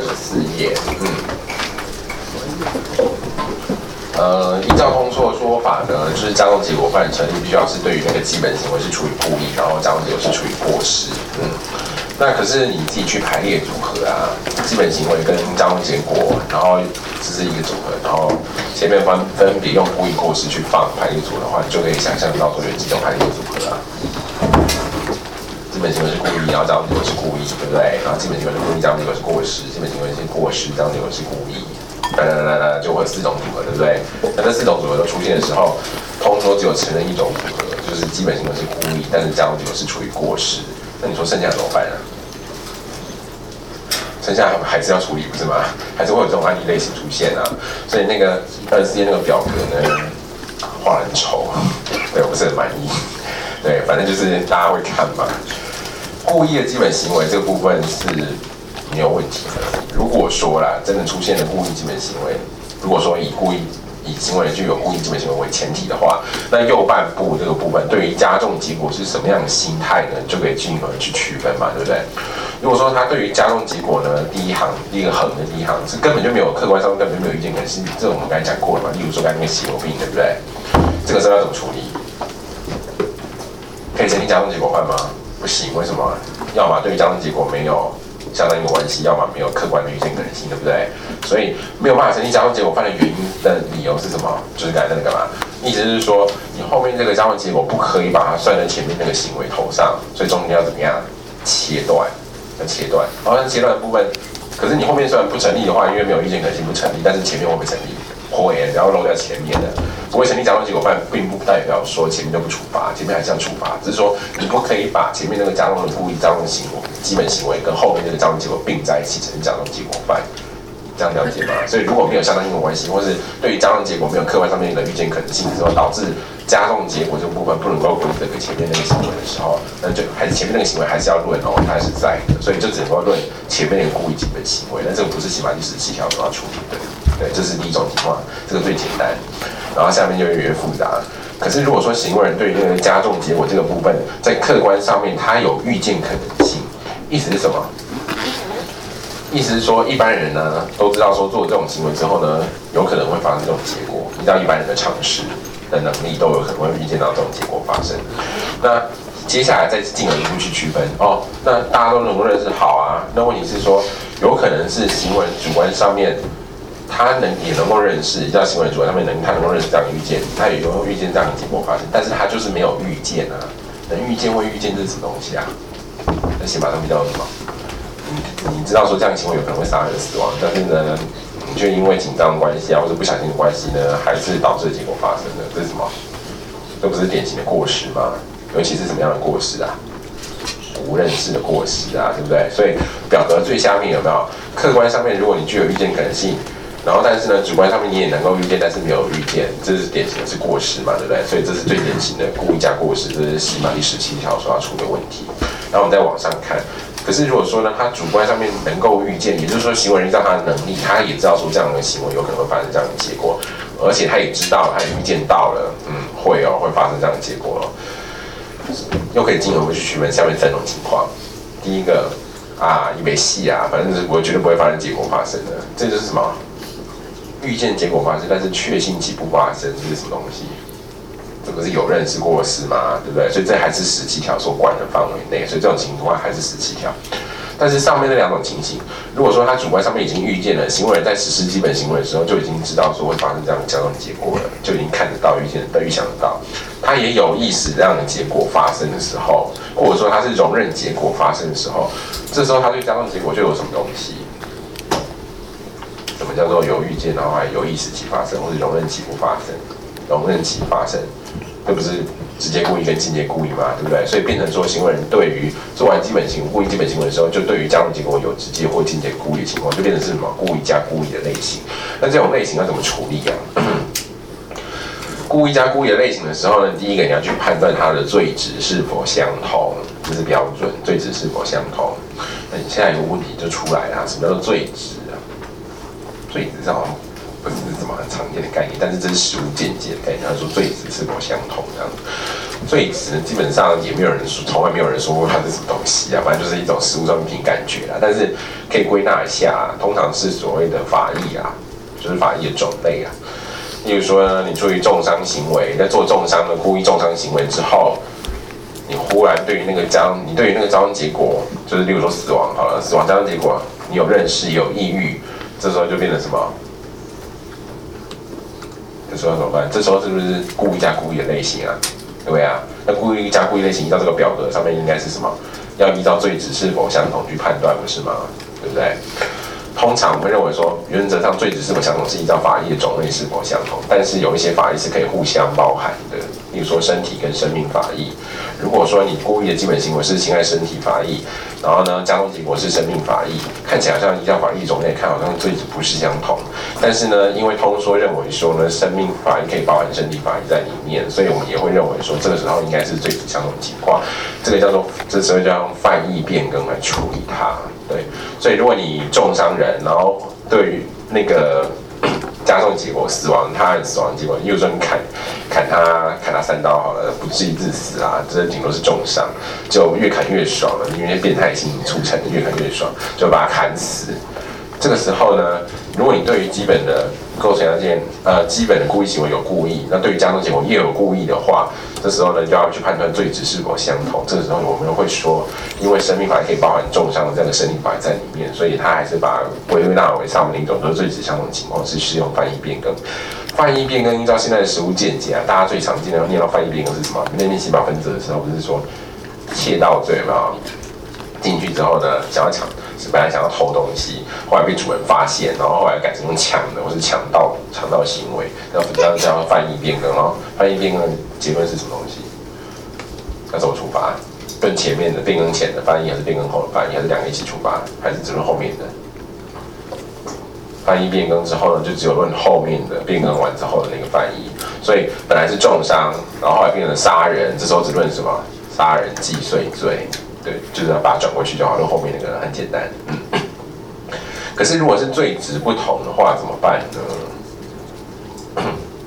页。依照通说的说法呢，就是加重结果犯成立，必须要是对于那个基本行为是处于故意，然后加重结果是处于过失。那可是你自己去排列组合啊，基本行为跟加重结果，然后这是一个组合，然后前面分别用故意、过失去放排列组合的话，你就可以想象到说有几种排列组合啊。基本行为是故意，然后加重结果是故意，对不对？然后基本行为是故意，加重结果是过失；基本行为是过失，加重结果是故意。来，就会有4种组合，对不对？那这4种组合都出现的时候，通说只有承认一种组合，就是基本行为是故意，但是加重结果是处于过失。那你说剩下怎么办啊？剩下还是要处理，不是吗？还是会有这种案例类型出现啊。所以那个24页那个表格呢，画得很丑，对我不是很满意。对，反正就是大家会看嘛。故意的基本行为这个部分是没有问题的。如果说啦，真的出现了故意基本行为，如果说以行为人具有故意基本行为为前提的话，那右半部这个部分对于加重结果是什么样的心态呢？就可以进而去区分嘛，对不对？如果说他对于加重结果呢，第一个横的第一行是根本就没有客观上根本就没有意见可是这我们刚才讲过了嘛。例如说刚才那个血友病，对不对？这个时候要怎么处理？可以成立加重结果犯吗？不行，为什么？要么对于加重结果没有相当一个关系，要么没有客观的预见可能性，对不对？所以没有办法成立加重结果犯的原因的理由是什么？就是刚才那个嘛，意思是说你后面这个加重结果不可以把它算在前面那个行为头上，所以中间要怎么样切断？要切断。然后切断的部分，可是你后面虽然不成立的话，因为没有预见可能性不成立，但是前面会不会成立？会，然后漏掉前面的。不会成立加重结果犯，并不代表说前面就不处罚，前面还是要处罚，只是说你不可以把前面那个加重的故意加重行为、基本行为跟后面那个加重结果并在一起成加重结果犯，这样了解吗？所以如果没有相当应的关系，或是对于加重结果没有客观上面的预见可能性之后，导致加重结果这个部分不能够归这个前面那个行为的时候，那就还是前面那个行为还是要论哦，它还是在的，所以就只能够论前面那个故意基本行为，但这个不是刑法第17条所要处理的。对，这是第一种情况，这个最简单，然后下面就越复杂。可是如果说行为人对于那个加重结果这个部分，在客观上面他有预见可能性，意思是什么？意思是说一般人呢都知道说做这种行为之后呢，有可能会发生这种结果，依照一般人的常识的能力都有可能会预见到这种结果发生。那接下来再进一步去区分哦，那大家都能够认识好啊，那问题是说有可能是行为人主观上面。他也能够认识，叫行为主观上面他能够认识这样的预见，他也能够预见这样的结果发生，但是他就是没有预见啊。能预见会预见这是什么东西啊？在刑法上面叫什么？你知道说这样的行为有可能会杀人死亡，但是呢，你却因为紧张的关系啊，或者不小心的关系呢，还是导致结果发生的，这是什么？这不是典型的过失吗？尤其是什么样的过失啊？无认识的过失啊，对不对？所以表格最下面有没有客观上面，如果你具有预见可能性？然后，但是呢，主观上面你也能够预见，但是没有预见，这是典型的是过失嘛，对不对？所以这是最典型的故意加过失，这是刑法第17条所要出的问题。然后我们再往上看，可是如果说呢，他主观上面能够预见，也就是说行为人依照他的能力，他也知道说这样的行为有可能会发生这样的结果，而且他也知道，他也预见到了，会发生这样的结果又可以进而去区分下面3种情况。第一个一没戏啊，反正是我绝对不会发生结果发生的，这就是什么？预见结果发生，但是确信其不发生，这是什么东西？这不是有认识过失吗？对不对？所以这还是17条所管的范围内，所以这种情况还是17条。但是上面那2种情形，如果说他主观上面已经预见了，行为人在实施基本行为的时候就已经知道说会发生这样的加重结果了，就已经看得到、预见得到、预想得到，他也有意识这样的结果发生的时候，或者说他是容忍结果发生的时候，这时候他对加重结果就有什么东西？什么叫做有预见，然后还有意识其发生，或是容忍其不发生？容忍其发生，这不是直接故意跟间接故意嘛，对不对？所以变成说，行为人对于做完基本行为、故意基本行为的时候，就对于加重结果有直接或间接故意的情况，就变成是什么故意加故意的类型。那这种类型要怎么处理啊？故意加故意的类型的时候呢，第一个你要去判断它的罪值是否相同，这是标准，罪值是否相同。那你现在有个问题就出来了，什么叫做罪值啊？罪值是好像不是什么很常见的概念，但是这是实务见解的概念。他说罪值是否相同这样子，罪值基本上也没有人说，从来没有人说过它是什么东西啊，反正就是一种实务上面凭感觉啦。但是可以归纳一下，通常是所谓的法益啊，就是法益的种类啊。例如说呢，你出于重伤行为，在做重伤的故意重伤行为之后，你忽然对于那个加重结果，就是例如说死亡好了，死亡加重结果，你有认识有抑郁，这时候就变成什么？这时候怎么办？这时候是不是故意加故意的类型啊？对不对啊？那故意加故意类型依照这个表格上面应该是什么？要依照罪值是否相同去判断，不是吗？对不对？通常我们认为说，原则上罪值是否相同是依照法益的种类是否相同，但是有一些法益是可以互相包含的，例如说身体跟生命法益。如果说你故意的基本行为是侵害身体法益，然后呢加重结果是生命法益，看起来好像依照法益种类看好像罪值不是相同，但是呢，因为通说认为说呢生命法益可以包含身体法益在里面，所以我们也会认为说这个时候应该是罪值相同的情况，这时候叫用犯意变更来处理它。对，所以如果你重伤人，然后对于那个加重结果死亡，他人死亡结果，例如说你砍他3刀好了，不至于致死啊，这顶多是重伤，就越砍越爽了，因为变态心理促成的，越砍越爽，就把他砍死。这个时候呢，如果你对于基本的构成要件，基本的故意行为有故意，那对于加重结果也有故意的话，这时候呢就要去判断罪值是否相同。这个时候我们会说，因为生命法可以包含重伤的这样的生命法在里面，所以它还是把归纳为上面的一种，就是罪值相同的情况是适用犯意变更。犯意变更依照现在的实务见解啊，大家最常见的念到犯意变更是什么？内面细胞分则的时候，不是说窃盗罪嘛？进去之后呢，本来想要偷东西，后来被主人发现，然后后来改成用抢的或是抢盗行为，然后这样叫犯意变更。然后犯意变更的结论是什么东西？要怎么处罚？跟前面的变更前的犯意，还是变更后的犯意，还是两个一起处罚，还是只论后面的？犯意变更之后呢，就只有论后面的变更完之后的那个犯意。所以本来是重伤，然后后来变成杀人，这时候只论什么？杀人既遂罪。对，就是要把它转过去就好，论后面那个很简单。可是如果是罪值不同的话，怎么办呢？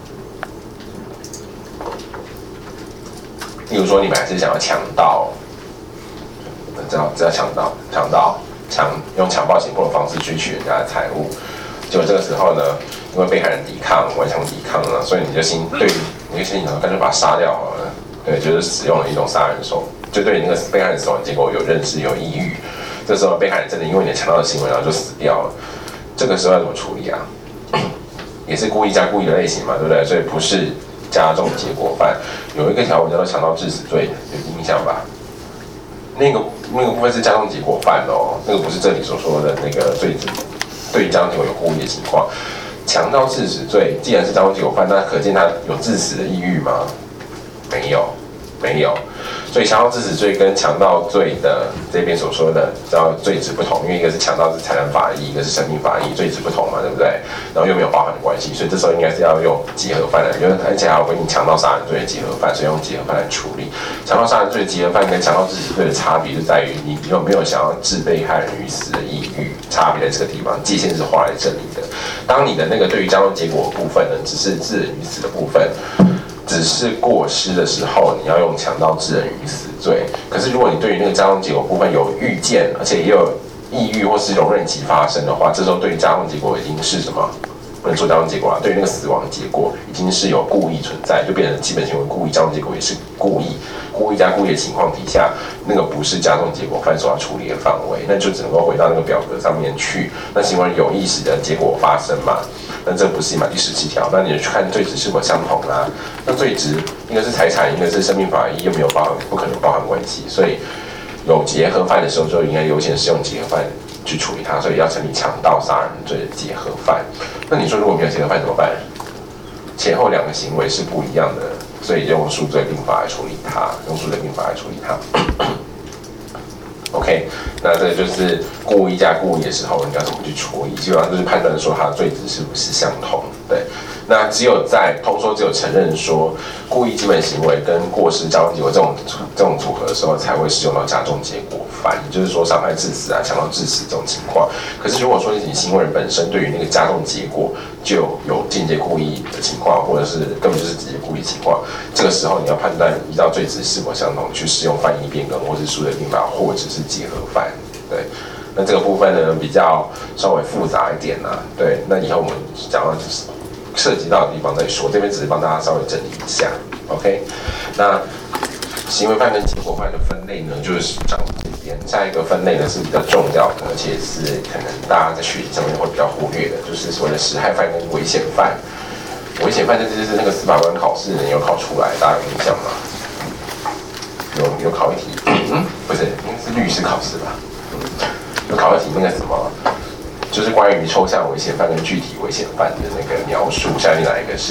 例如说，你本来是想要强盗，只要用强暴胁迫的方式去取人家的财物，结果这个时候呢，因为被害人抵抗，顽强抵抗了，所以你就心想，干脆把他杀掉好了。对，就是使用了一种杀人手。就对那个被害人死亡结果有认识有抑郁，这时候被害人真的因为你的强盗的行为，然后就死掉了。这个时候要怎么处理啊？也是故意加故意的类型嘛，对不对？所以不是加重结果犯。有一个条文叫做强盗致死罪，有印象吧？那个部分是加重结果犯哦，那个不是这里所说的那个罪值，对于加重结果有故意的情况。强盗致死罪既然是加重结果犯，那可见他有致死的意欲吗？没有。所以强盗致死罪跟强盗罪的这边所说的叫罪值不同，因为一个是强盗是财产法益，一个是生命法益，罪值不同嘛，对不对？然后又没有包含的关系，所以这时候应该是要用结合犯来，而且还有跟你强盗杀人罪的结合犯，所以用结合犯来处理。强盗杀人罪的结合犯跟强盗致死罪的差别就在于你有没有想要置被害人于死的意欲，差别在这个地方，界限是画在这里的。当你的那个对于加重结果的部分呢，只是致人于死的部分。只是过失的时候，你要用强盗致人于死罪。可是如果你对于那个加重结果部分有预见，而且也有抑郁或是容忍期发生的话，这时候对于加重结果已经是什么？不能说加重结果啊，对于那个死亡结果已经是有故意存在，就变成基本行为故意，加重结果也是故意加故意的情况底下，那个不是加重结果犯所要处理的范围，那就只能够回到那个表格上面去。那行为有意识的结果发生嘛？那这不是第17条，那你去看罪值是否相同啦？那罪值一个是财产，一个是生命法益，又没有包含，不可能包含关系，所以有结合犯的时候，就应该优先适用结合犯去处理它，所以要成立强盗杀人罪的结合犯。那你说如果没有结合犯怎么办？前后两个行为是不一样的，所以用数罪并罚来处理它，OK， 那这就是故意加故意的时候，你要怎么去处理？基本上就是判断说它的罪值是不是相同。 对，那只有通说只有承认说故意基本行为跟过失加重结果这种组合的时候，才会适用到加重结果犯，也就是说伤害致死啊、强盗致死这种情况。可是如果说你行为人本身对于那个加重结果就有间接故意的情况，或者是根本就是直接故意情况，这个时候你要判断依照罪值是否相同，去适用犯意变更或是数罪并罚，或者是结合犯。对，那这个部分呢比较稍微复杂一点啊。对，那以后我们讲到涉及到的地方再说，这边只是帮大家稍微整理一下。OK， 那行为犯跟结果犯的分类呢，就是讲这边。下一个分类呢是比较重要的，而且是可能大家在学习上面会比较忽略的，就是所谓的实害犯跟危险犯。危险犯这就是那个司法官考试有考出来，大家有印象吗？有考一题，不是，应该是律师考试吧？有考一题那个什么？就是关于抽象危险犯跟具体危险犯的那个描述，下面哪一个是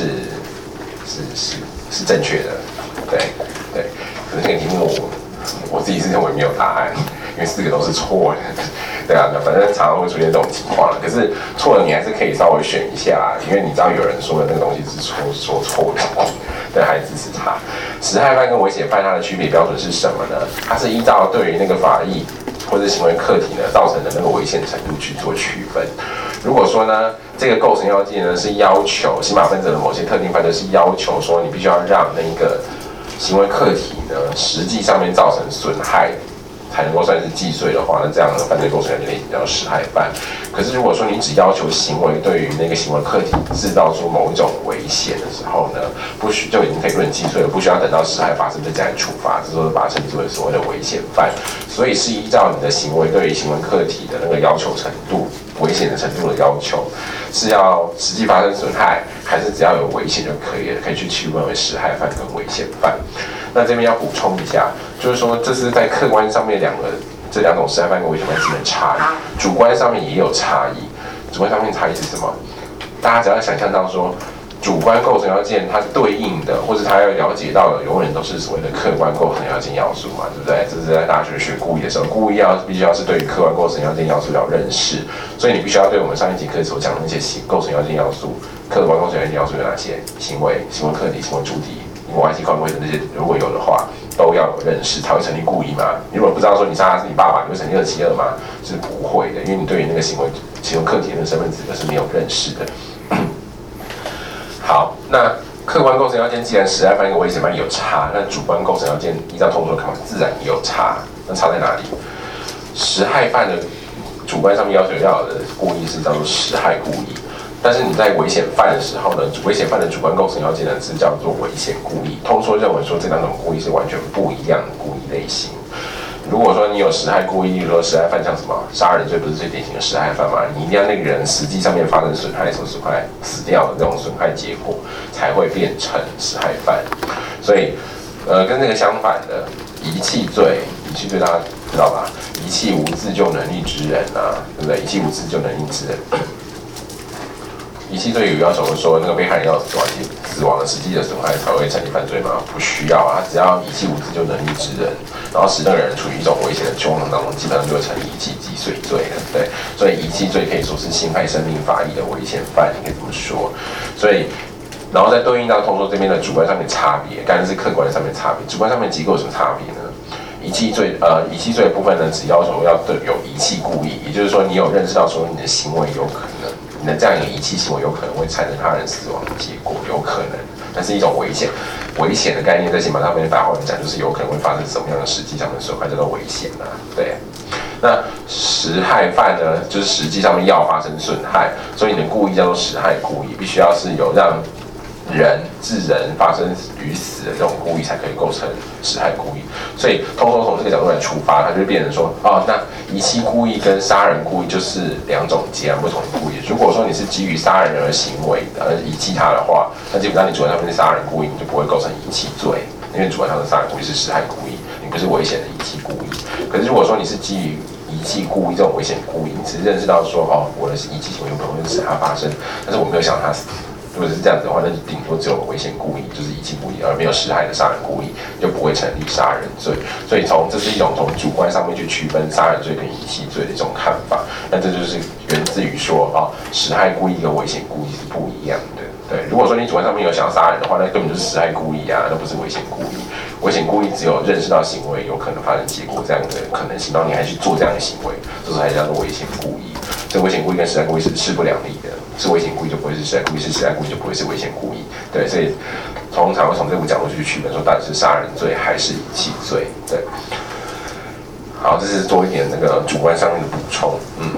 正确的？对。可是这个题目我自己是认为没有答案，因为4个都是错的。对啊，反正常常会出现这种情况了。可是错了你还是可以稍微选一下，因为你知道有人说的那个东西是说错的，对，还支持他。实害犯跟危险犯它的区别标准是什么呢？它是依照对于那个法益或者行为客体呢造成的那个危险程度去做区分。如果说呢，这个构成要件呢是要求刑法分则的某些特定犯罪是要求说你必须要让那个行为客体呢实际上面造成损害，才能够算是既遂的话，那这样的犯罪构成要件类型叫实害犯。可是如果说你只要求行为对于那个行为客体制造出某一种危险的时候呢，就已经可以论既遂了，不需要等到实害发生再加以处罚，这都是把它称之为所谓的危险犯。所以是依照你的行为对于行为客体的那个要求程度、危险的程度的要求，是要实际发生损害，还是只要有危险就可以了？可以去区分为实害犯跟危险犯。那这边要补充一下，就是说这是在客观上面这两种实害犯跟危险犯之间的差异，主观上面也有差异。主观上面差异是什么？大家只要想象到说，主观构成要件它对应的，或是它要了解到的，永远都是所谓的客观构成要件要素嘛，对不对？这是在大学学故意的时候，故意必须要是对于客观构成要件要素要认识，所以你必须要对我们上一节课所讲的那些构成要件要素、客观构成要件要素有哪些？行为客体、行为主体、因果关系、客观规则这些，如果有的话，都要有认识才会成立故意嘛。你如果不知道说你杀的是你爸爸，你会成立272吗？是不会的，因为你对于那个行为客体的身份资格是没有认识的。好，那客观构成要件既然实害犯跟危险犯有差，那主观构成要件依照通说的看法自然也有差。那差在哪里？实害犯的主观上面要求要有的故意是叫做实害故意，但是你在危险犯的时候呢，危险犯的主观构成要件呢是叫做危险故意。通说认为说这两种故意是完全不一样的故意类型。如果说你有实害故意，比如说实害犯像什么杀人罪，不是最典型的实害犯嘛？你一定要那个人实际上面发生损害，什么损害死掉的这种损害结果，才会变成实害犯。所以，跟这个相反的遗弃罪大家知道吧？遗弃无自救能力之人啊，对不对？遗弃无自救能力之人。遗弃罪有要求说，那个被害人要死亡的实际的损害才会成立犯罪吗？不需要啊，只要遗弃无自救能力之人，然后使那个人处于一种危险的状况当中，基本上就会成立遗弃既遂罪了。对，所以遗弃罪可以说是侵害生命法益的危险犯，你可以这么说。所以，然后再对应到通说这边的主观上面差别，刚才是客观上面差别，主观上面机构有什么差别呢？遗弃罪的部分呢，只要求要有遗弃故意，也就是说你有认识到说你的行为有可能。你的这样一个遗弃行为有可能会产生他人死亡的结果，有可能，但是一种危险的概念，在刑法上面打话来讲，就是有可能会发生什么样的实际上的损害，叫做危险啊。对，那实害犯呢，就是实际上面要发生损害，所以你的故意叫做实害故意，必须要是有让人致人发生于死的这种故意才可以构成实害故意。所以通说从这个角度来出发，它就变成说，那遗弃故意跟杀人故意就是两种截然不同的故意。如果说你是基于杀人而行为而遗弃他的话，那基本上你主观上面是杀人故意，你就不会构成遗弃罪，因为主观上的杀人故意是实害故意，你不是危险的遗弃故意。可是如果说你是基于遗弃故意这种危险故意，你只是认识到说，我的遗弃行为有可能会使他发生，但是我没有想让他死。 如果是这样子的话，那就顶多只有危险故意，就是遗弃故意，而没有实害的杀人故意，就不会成立杀人罪。所以这是一种从主观上面去区分杀人罪跟遗弃罪的一种看法。那这就是源自于说实害故意跟危险故意是不一样的。对，如果说你主观上面有想要杀人的话，那根本就是实害故意啊，那不是危险故意。危险故意只有认识到行为有可能发生结果这样的可能性，然后你还去做这样的行为，这时候才叫做危险故意。这危险故意跟实害故意是势不两立的，是危险故意就不会是实害故意，是实害故意就不会是危险故意。对，所以通常会从这个角度去区分说，到底是杀人罪还是遗弃罪。对，好，这是做一点那个主观上面的补充。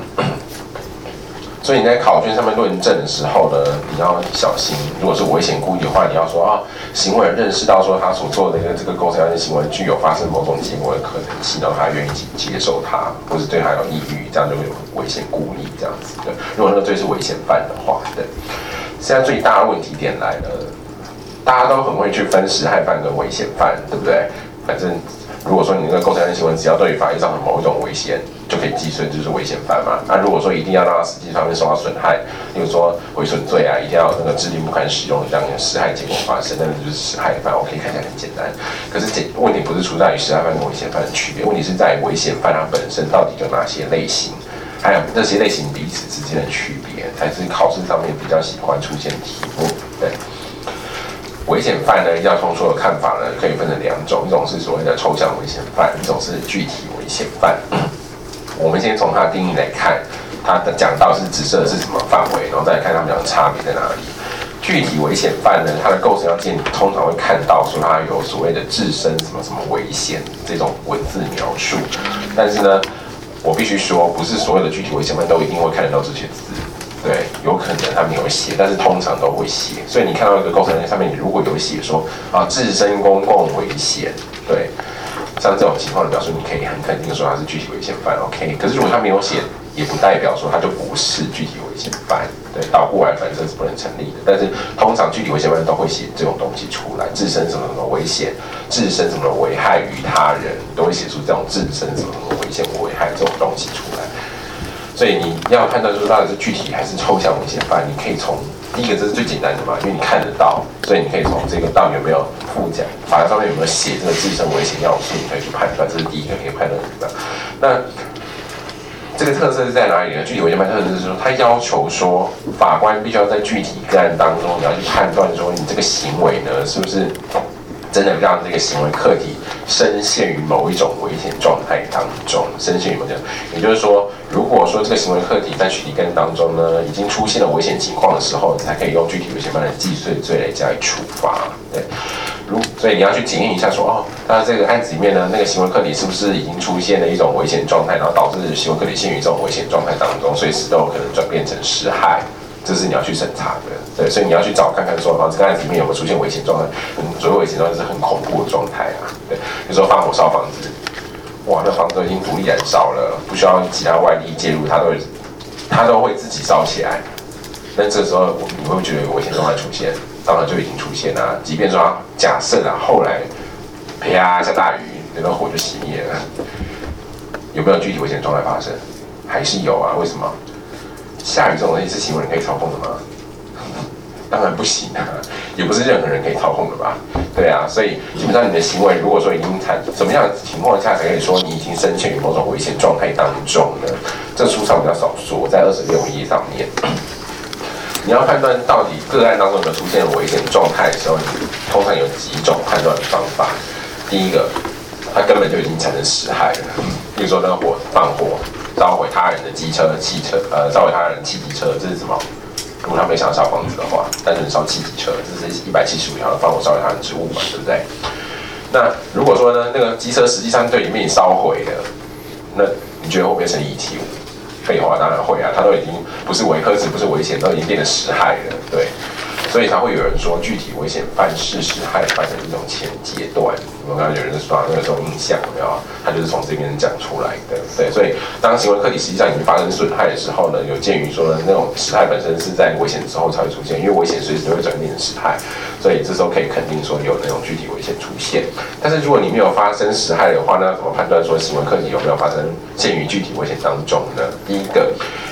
所以你在考卷上面论证的时候呢，你要小心。如果是危险故意的话，你要说行为人认识到说他所做的这个构成要件行为具有发生某种结果的可能性，然后他愿意接受它，或是对他有抑郁，这样就会有危险故意这样子。对，如果那个罪是危险犯的话，对。现在最大的问题点来了，大家都很会去分实害犯跟危险犯，对不对？反正如果说你那个构成要件行为只要对于法律造成某一种危险，就可以计税，就是危险犯嘛。那如果说一定要让他实际上面受到损害，例如说毁损罪啊，一定要有那个制定不堪使用的这样的实害结果发生，那就是实害犯。我可以看起来很简单，可是问题不是出在于实害犯跟危险犯的区别，问题是在于危险犯它本身到底有哪些类型，还有这些类型彼此之间的区别，才是考试上面比较喜欢出现题目。对。危险犯呢，要通说的看法呢，可以分成两种，一种是所谓的抽象危险犯，一种是具体危险犯。我们先从它的定义来看，它的讲到是指涉的是什么范围，然后再来看它们两个差别在哪里。具体危险犯呢，它的构成要件通常会看到说它有所谓的自身什么什么危险这种文字描述，但是呢，我必须说，不是所有的具体危险犯都一定会看得到这些字。对，有可能他没有写，但是通常都会写。所以你看到一个构成要件上面，你如果有写说自身公共危险，对，像这种情况的表述，你可以很肯定说他是具体危险犯 ，OK。可是如果他没有写，也不代表说他就不是具体危险犯，对，倒过来反正是不能成立的。但是通常具体危险犯都会写这种东西出来，自身什么什么危险，自身什么危害于他人，都会写出这种自身什么什么危险危害这种东西出来。所以你要判断说到底是具体还是抽象危险犯，你可以从第一个这是最简单的嘛，因为你看得到，所以你可以从这个到底有没有附讲法条上面有没有写这个自身危险要素，你可以去判断，这是第一个可以判断的。那这个特色是在哪里呢？具体危险犯特色是说，他要求说法官必须要在具体个案当中，你要去判断说你这个行为呢是不是真的让这个行为客体深陷于某一种危险状态当中，深陷于某种，也就是说，如果说这个行为客体在具体个案当中呢，已经出现了危险情况的时候，你才可以用具体危险犯的既遂罪来加以处罚。对，所以你要去检验一下说，那这个案子里面呢，那个行为客体是不是已经出现了一种危险状态，然后导致行为客体陷于这种危险状态当中，随时都有可能转变成实害。这是你要去审查的，对，所以你要去找看看说，这个案子里面有没有出现危险状态。所谓危险状态是很恐怖的状态啊，对，比如说放火烧房子，哇，那房子都已经独立燃烧了，不需要其他外力介入，它都会自己烧起来。那这时候你会觉得有危险状态出现，当然就已经出现了。即便说假设后来啪下大雨，那个火就熄灭了，有没有具体危险状态发生？还是有啊？为什么？下雨这种东西是行为人可以操控的吗？当然不行啊，也不是任何人可以操控的吧？对啊，所以基本上你的行为，如果说已经什么样的情况下才可以说你已经深陷于某种危险状态当中呢？这书上比较少说，在26页上面，你要判断到底个案当中有没有出现危险状态的时候，你通常有几种判断的方法。第一个，它根本就已经产生实害了，比如说那个放火。烧毁他人的机车、汽车，烧毁他人的汽机车，这是什么？如果他没有想烧房子的话，单纯烧汽机车，这是175条的放火烧毁他人之物嘛，对不对？那如果说呢，那个机车实际上对里面烧毁了，那你觉得会不会成立遗弃物？废话，当然会啊，它都已经不是危险，不是危险，都已经变成实害了，对。所以才会有人说，具体危险犯是实害犯的一种前阶段。我刚刚有人说那个这种印象有没有？他就是从这边讲出来的。对，所以当行为客体实际上已经发生损害的时候呢，有鉴于说那种实害本身是在危险之后才会出现，因为危险随时都会转变成实害，所以这时候可以肯定说有那种具体危险出现。但是如果你没有发生实害的话，那怎么判断说行为客体有没有发生陷于具体危险当中呢？第一个，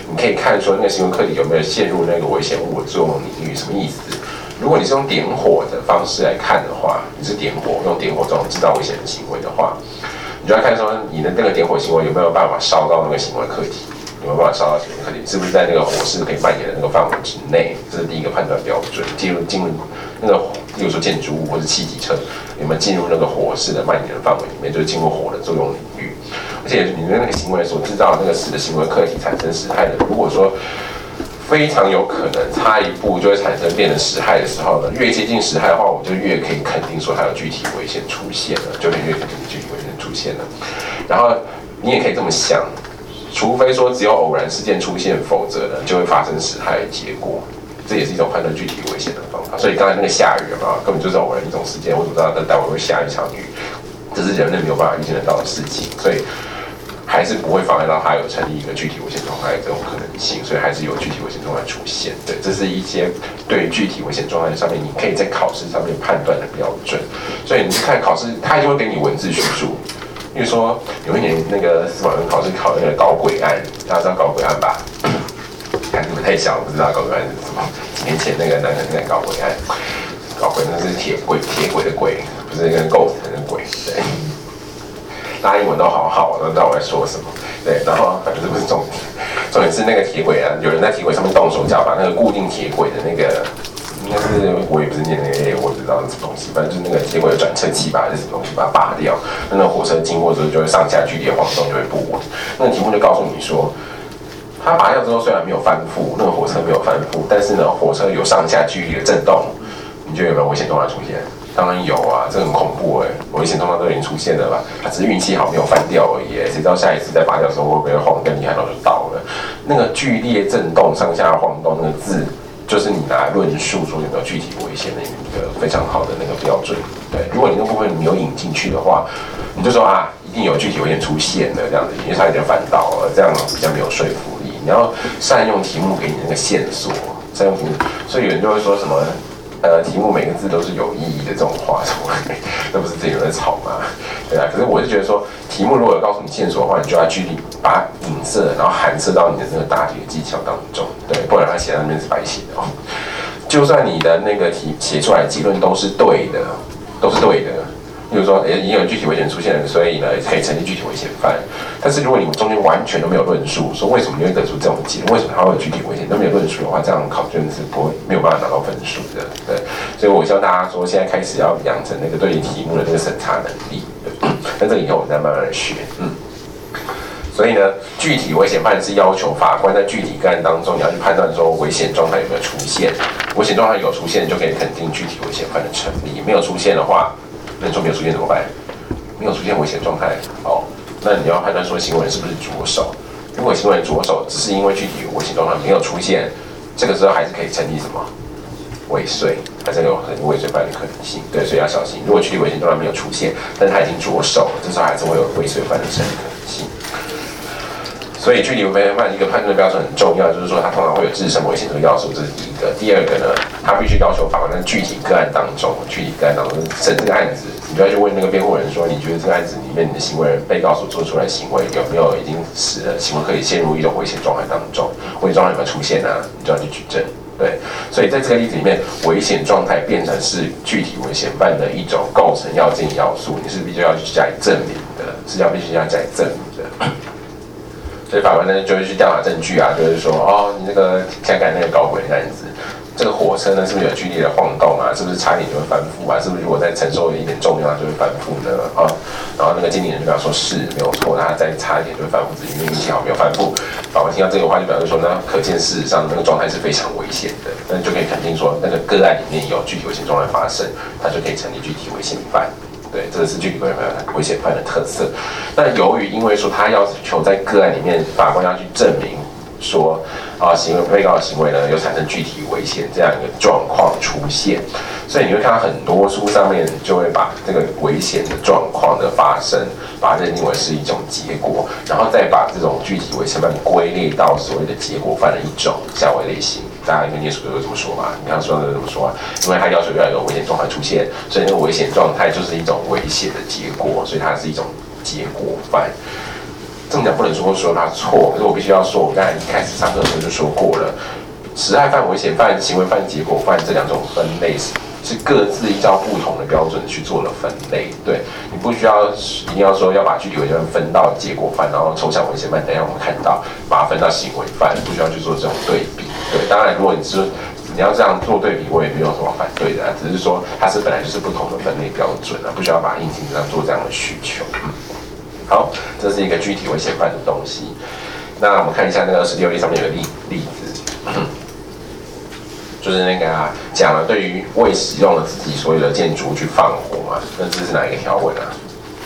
你可以看说那个行为客体有没有陷入那个危险物的作用领域，什么意思？如果你是用点火的方式来看的话，你是点火用点火这种制造危险的行为的话，你就要看说你的那个点火行为有没有办法烧到那个行为客体，有没有办法烧到行为客体，是不是在那个火势可以蔓延的那个范围之内？这是第一个判断标准。进入那个，比如说建筑物或者汽机车，有没有进入那个火势的蔓延的范围里面，就是进入火的作用领域。而且你的那个行为所制造的那个死的行为客体产生实害的，如果说非常有可能差一步就会产生变成实害的时候呢，越接近实害的话，我就越可以肯定说它有具体危险出现了，就可以越肯定具体危险出现了。然后你也可以这么想，除非说只有偶然事件出现，否则呢就会发生实害的结果。这也是一种判断具体危险的方法。所以刚才那个下雨嘛，根本就是偶然一种事件，我怎么知道待会会下一场雨？这是人类没有办法预见得到的事情，所以还是不会妨碍到它有成立一个具体危险状态这种可能性，所以还是有具体危险状态出现。对，这是一些对具体危险状态上面，你可以在考试上面判断的标准。所以你去看考试，它就会给你文字叙述。比如说有一年那个司法院考试考那个搞轨案，大家知道搞轨案吧？看你们太小，不知道搞轨案是什么。几年前那个搞轨案，搞轨那是铁轨的轨，不是那个构成的轨。对。大家英文都好好，都知道我在说什么。对，然后反正这不是重点，重点是那个铁轨啊，有人在铁轨上面动手脚，把那个固定铁轨的那个，应该是我也不是念那个 A， 我也不知道是什么东西，反正就是那个铁轨的转车器吧，还是什么东西，把它拔掉。那火车经过之后就会上下剧烈晃动，就会不稳。那个题目就告诉你说，它拔掉之后虽然没有翻覆，那个火车没有翻覆，但是呢，火车有上下剧烈的震动，你觉得有没有危险状态出现？当然有啊，这很恐怖哎，危险状况都已经出现了吧？它只是运气好没有翻掉而已，谁知道下一次再拔掉的时候会不会晃得更厉害，然后就倒了？那个剧烈震动、上下晃动那个字，就是你拿来论述说有没有具体危险的一个非常好的那个标准。对，如果你那部分你没有引进去的话，你就说啊，一定有具体危险出现的这样子，因为它已经翻倒了，这样比较没有说服力。你要善用题目给你那个线索，善用题目，所以有人就会说什么。题目每个字都是有意义的这种话，那不是自己有人在吵吗？对啊，可是我是觉得说，题目如果有告诉你线索的话，你就要具体把它影射，然后含摄到你的这个答题的技巧当中，对，不然它写在那边是白写的哦。就算你的那个题写出来的结论都是对的，例如说，已经有具体危险出现了，所以呢，可以成立具体危险犯。但是如果你们中间完全都没有论述，说为什么你会得出这种结论，为什么它会有具体危险，都没有论述的话，这样考卷是没有办法拿到分数的。对，所以我希望大家说，现在开始要养成那个对于题目的那个审查能力。那这个以后我们再慢慢的学。所以呢，具体危险犯是要求法官在具体个案当中，你要去判断说危险状态有没有出现。危险状态有出现，就可以肯定具体危险犯的成立；没有出现的话，那你说没有出现怎么办？没有出现危险状态，哦，那你要判断说行为人是不是着手。如果行为人着手只是因为具体危险状态没有出现，这个时候还是可以成立什么未遂，还是有未遂犯的可能性。对，所以要小心。如果具体危险状态没有出现，但是他已经着手了，这时候还是会有未遂犯的成立可能性。所以具体危险犯一个判断的标准很重要，就是说它通常会有自身危险这个要素，这是第一个。第二个呢，它必须要求法官在具体个案当中审这个案子，你就要去问那个辩护人说，你觉得这个案子里面你的行为人被告所做出来的行为有没有已经使得行为可以陷入一种危险状态当中？危险状态有没有出现啊？你就要去举证。对，所以在这个例子里面，危险状态变成是具体危险犯的一种构成要件要素，你是必须要去加以证明的，是必须要加以证明的。所以法官呢就会去调查证据啊，就是说哦，你那个香港那个搞鬼的案子，这个火车呢是不是有剧烈的晃动啊？是不是差一点就会翻覆啊？是不是如果再承受一点重量就会翻覆呢？啊，然后那个经理人就跟他说是没有错，他再差一点就会翻覆，只是因为运气好没有翻覆。法官听到这个话就表示说呢，可见事实上那个状态是非常危险的，那就可以肯定说那个个案里面有具体危险状态发生，他就可以成立具体危险犯。对，这个是具体危险犯的特色。那由于因为说他要求在个案里面，法官要去证明说被告的行为呢有产生具体危险这样一个状况出现，所以你会看到很多书上面就会把这个危险的状况的发生，把它认定为是一种结果，然后再把这种具体危险犯归类到所谓的结果犯的一种下为类型。大家应该念书都会这么说嘛？你看说的怎么说啊？因为他要求要有危险状态出现，所以那个危险状态就是一种危险的结果，所以它是一种结果犯。 这么讲不能说他错，可是我必须要说，我刚才一开始上课的时候就说过了，实害犯、危险犯、行为犯、结果犯这2种分类是各自依照不同的标准去做了分类。对，你不需要一定要说要把具体危险犯分到结果犯，然后抽象危险犯，等一下我们看到把它分到行为犯，不需要去做这种对比。对，当然如果你要这样做对比，我也没有什么反对的只是说它是本来就是不同的分类标准不需要把硬性这样做这样的需求。好，这是一个具体危险犯的东西。那我们看一下那个26页上面有个例子，就是那个讲了对于未使用了自己所有的建筑物去放火嘛，那这是哪一个条文啊？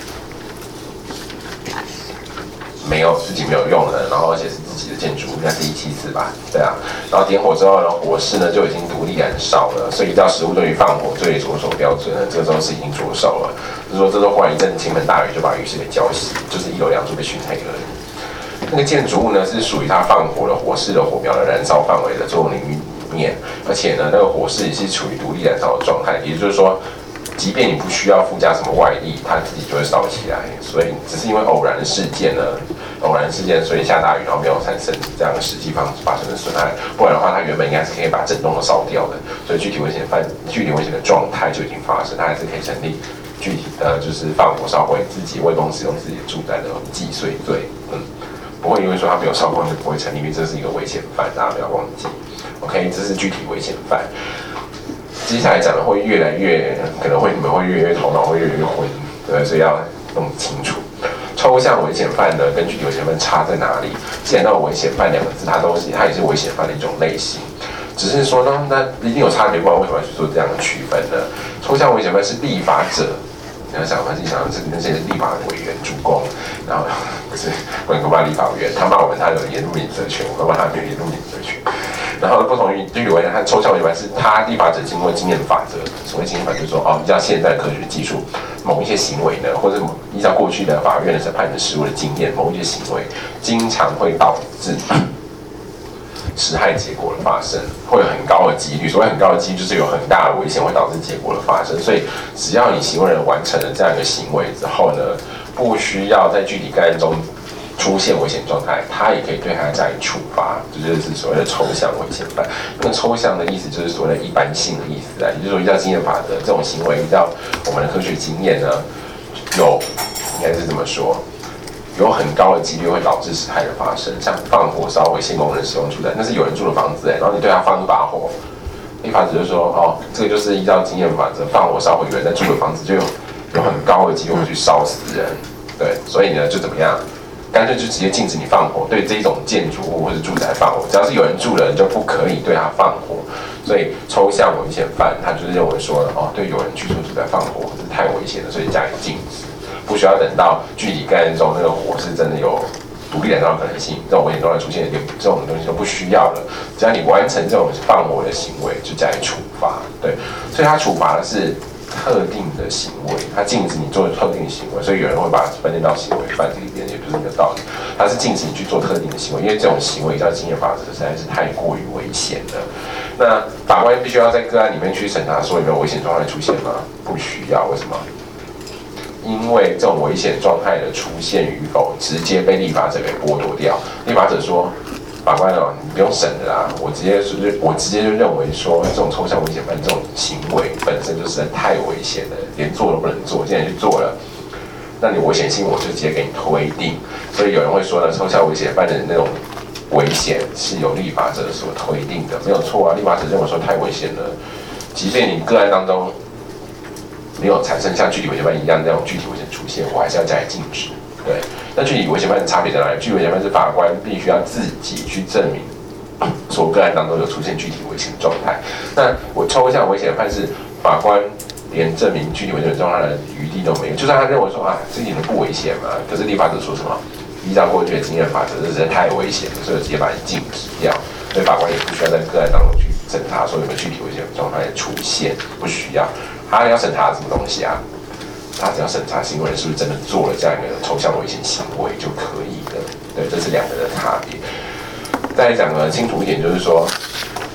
没有，自己没有用的，然后而且是自己的建筑物，应该是174吧？对啊。然后点火之后呢，火势呢就已经独立燃烧了，所以依照实务对于放火罪着手标准呢，这个时候是已经着手了。就是说，这时候忽然一阵倾盆大雨就把浴室给浇熄，就是1楼2柱被熏黑了。那个建筑物呢是属于它放火的火势的火苗的燃烧范围的作用领域里面，而且呢，那个火势也是处于独立燃烧的状态，也就是说。即便你不需要附加什么外力，它自己就会烧起来。所以只是因为偶然的事件，所以下大雨，然后没有产生这样的实际发生的损害。不然的话，它原本应该是可以把整栋都烧掉的。所以具体危险的状态就已经发生，它还是可以成立具体就是放火烧毁自己未供使用自己的住宅的既遂罪。不会因为说他没有烧光就不会成立，因为这是一个危险犯，大家不要忘记。OK， 这是具体危险犯。接下来讲的会越来越，可能会你们会越来越头脑会越来越昏，对，所以要弄清楚。抽象危险犯呢跟具体危险犯差在哪里？既然到危险犯2个字，它也是危险犯的一种类型，只是说呢，那一定有差别，不然为什么要去做这样的区分呢？抽象危险犯是立法者。你要想，自己想是那些立法委员主攻，然后不是不能够骂立法委员，他骂我们他有言论免责权，我们骂他没有言论免责权。然后不同于具体危险犯，抽象危险犯是他立法者经过经验法则，所谓经验法则就是说，依照现在的科学技术，某一些行为呢，或者依照过去的法院的审判的实务的经验，某一些行为经常会导致实害结果的发生，会有很高的几率。所谓很高的几率，就是有很大的危险会导致结果的发生。所以，只要你行为人完成了这样一个行为之后呢，不需要在具体个案中出现危险状态，他也可以对他加以处罚，这就是所谓的抽象危险犯。那么抽象的意思就是所谓的一般性的意思也就是说，依照经验法则，这种行为依照我们的科学经验呢，应该是这么说。有很高的几率会导致实害的发生，像放火烧毁现公人使用住宅，那是有人住的房子然后你对他放一把火，立法者就说这个就是依照经验法则，放火烧毁有人在住的房子，就有很高的机会去烧死人，对，所以呢就怎么样，干脆就直接禁止你放火，对这一种建筑物或者住宅放火，只要是有人住的人就不可以对他放火。所以抽象危险犯他就是认为说对有人居住住宅放火这是太危险了，所以加以禁止。不需要等到具体个案中那个火是真的有独立燃烧的可能性，这种危险状态出现的这种东西就不需要了。只要你完成这种放火的行为，就加以处罚。对，所以他处罚的是特定的行为，他禁止你做特定的行为，所以有人会把它分类到行为犯这里边，也不是没有道理。他是禁止你去做特定的行为，因为这种行为叫经验法则实在是太过于危险了。那法官必须要在个案里面去审查说有没有危险状态出现吗？不需要，为什么？因为这种危险状态的出现与否，直接被立法者给剥夺掉。立法者说：“法官你不用审了啦，我直接就认为说，这种抽象危险犯这种行为本身就实在太危险了，连做都不能做，既然去做了，那你危险性我就直接给你推定。所以有人会说呢，抽象危险犯的那种危险是由立法者所推定的，没有错啊。立法者认为说太危险了，即便你个案当中。”没有产生像具体危险犯一样那种具体危险出现，我还是要加以禁止。对，那具体危险犯的差别在哪里？具体危险犯是法官必须要自己去证明，所个案当中有出现具体危险状态。那我抽象危险犯是法官连证明具体危险状态的余地都没有，就算他认为说这一点都不危险嘛，可是立法者说什么？依照过去的经验法则，这实在太危险了，所以直接把你禁止掉。所以法官也不需要在个案当中去审查说有没有具体危险状态的出现，不需要。他要审查什么东西啊？他只要审查行为人是不是真的做了这样一个抽象危险行为就可以了。对，这是两个的差别。再讲清楚一点，就是说，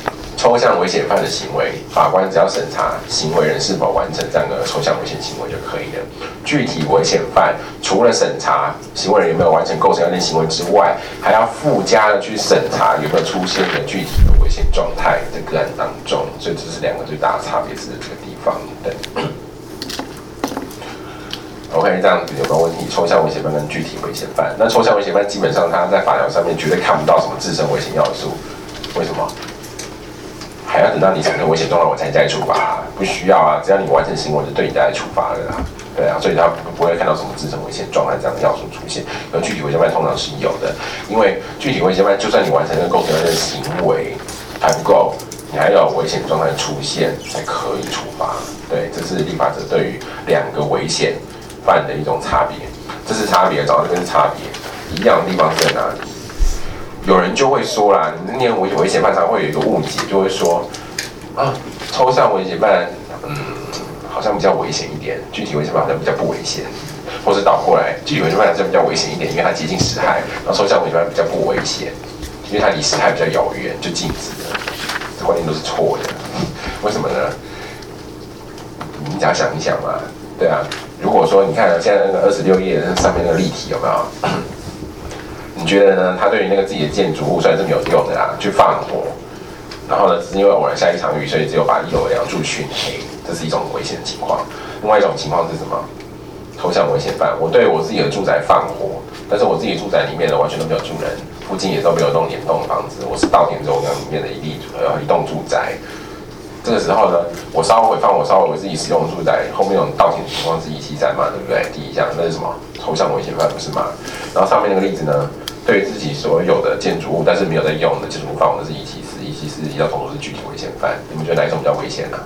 抽象危险犯的行为，法官只要审查行为人是否完成这样的抽象危险行为就可以了。具体危险犯除了审查行为人有没有完成构成要件行为之外，还要附加的去审查有没有出现的具体的危险状态在个案当中。所以这是两个最大的差别是这个地方。对。OK， 这样子有没有问题？抽象危险犯跟具体危险犯，那抽象危险犯基本上他在法条上面绝对看不到什么自身危险要素，为什么？还要等到你产生危险状况我才加以处罚？不需要啊，只要你完成行为就对你加以处罚了啦。对啊，所以他不会看到什么自身危险状态这样的要素出现。而具体危险犯通常是有的，因为具体危险犯就算你完成那个构成要件的行为还不够，你还要有危险状态出现才可以处罚。对，这是立法者对于两个危险犯的一种差别，这是差别，找到这边是差别，一样的地方在哪里？有人就会说啦，你们念危险犯常会有一个误解，就会说啊，抽象危险犯，好像比较危险一点，具体危险犯好像比较不危险，或是倒过来，具体危险犯好像比较危险一点，因为它接近实害，然后抽象危险犯比较不危险，因为它离实害比较遥远，就禁止了。这观念都是错的，为什么呢？你只要想一想嘛。对啊，如果说你看现在那个26页上面那个例题有没有？你觉得呢？他对于那个自己的建筑物虽然是没有用的啦，去放火，然后呢，只是因为偶然下一场雨，所以只有把1楼的梁柱熏黑，这是一种危险的情况。另外一种情况是什么？抽象危险犯，我对我自己的住宅放火，但是我自己住宅里面呢完全都没有住人，附近也都没有栋联动的房子，我是稻田中央里面的一栋住宅。这个时候呢，我烧毁放火烧毁我自己使用的住宅，后面有稻田的情况是173嘛，对不对？第一项那是什么？抽象危险犯不是吗？然后上面那个例子呢，对于自己所有的建筑物，但是没有在用的建筑物放火的是174，移到统是具体危险犯。你们觉得哪一种比较危险呢？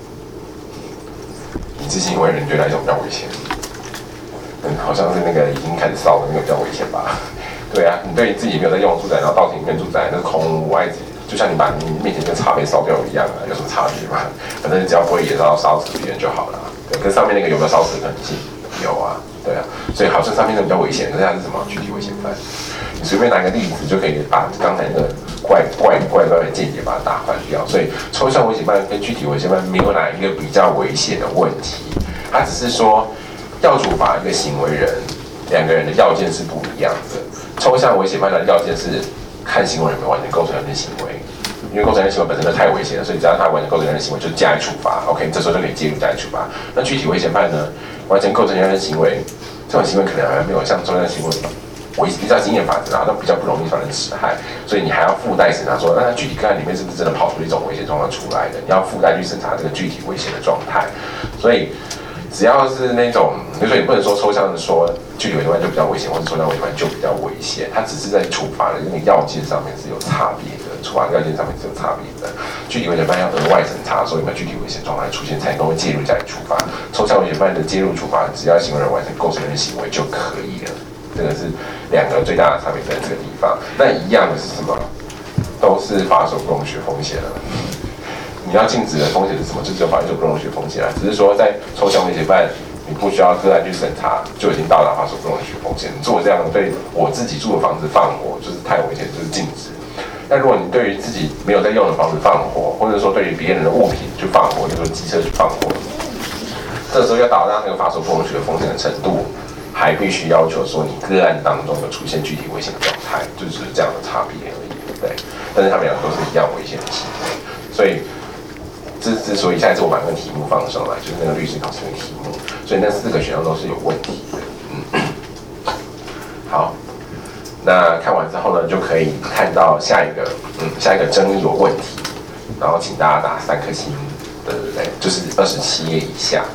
你自行为人觉得哪一种比较危险？好像是那个已经开始烧的那个比较危险吧？对啊，你对自己没有在用的住宅，然后稻田里面住宅，那是空无爱子。就像你把你面前这个茶杯烧掉一样啊，有什么差别吗？反正只要不会延烧到烧死别人就好了。对，跟上面那个有没有烧死的可能性？有啊，对啊，所以好像上面那个比较危险，可是它是什么具体危险犯？你随便拿一个例子就可以把刚才那个怪的见解把它打翻掉。所以抽象危险犯跟具体危险犯没有哪一个比较危险的问题，它只是说要处罚一个行为人，两个人的要件是不一样的。抽象危险犯的要件是看行为人有没有完成构成要件行为，因为构成要件行为本身就太危险了，所以只要他完成构成要件行为，就加以处罚。OK， 这时候就可以介入加以处罚。那具体危险犯呢，完成构成要件行为，这种行为可能还没有像抽象行为依照经验法则啊，那比较不容易发生实害，所以你还要附带审查说，那具体个案里面是不是真的跑出一种危险状况出来的？你要附带去审查这个具体危险的状态，所以。只要是那种，比如说你不能说抽象的说具体危险犯就比较危险，或者抽象危险犯就比较危险，它只是在处罚的那个要件上面是有差别的，处罚的要件上面是有差别的。具体危险犯要额外审查说有没有具体危险状态出现，才能够介入加以处罚。抽象危险犯的介入处罚，只要行为人完成构成人行为就可以了。这个是两个最大的差别在这个地方。那一样的是什么？都是法所不容许风险了。你要禁止的风险是什么？就只有法律所不容许风险了。只是说在抽象危险犯，你不需要个案去审查，就已经到达法所不容许风险。你做这样对我自己住的房子放火，就是太危险，就是禁止。但如果你对于自己没有在用的房子放火，或者说对于别人的物品去放火，就是机车去放火，这时候要达到那个法所不容许的风险的程度，还必须要求说你个案当中有出现具体危险的状态，就只是这样的差别而已。对，但是他们两个都是一样危险的行为，所以。之所以下一次我把那个题目放上来，就是那个律师考试的题目，所以那4个选项都是有问题的。好，那看完之后呢，就可以看到下一个争议有问题，然后请大家打3颗星，对不对？就是27页以下。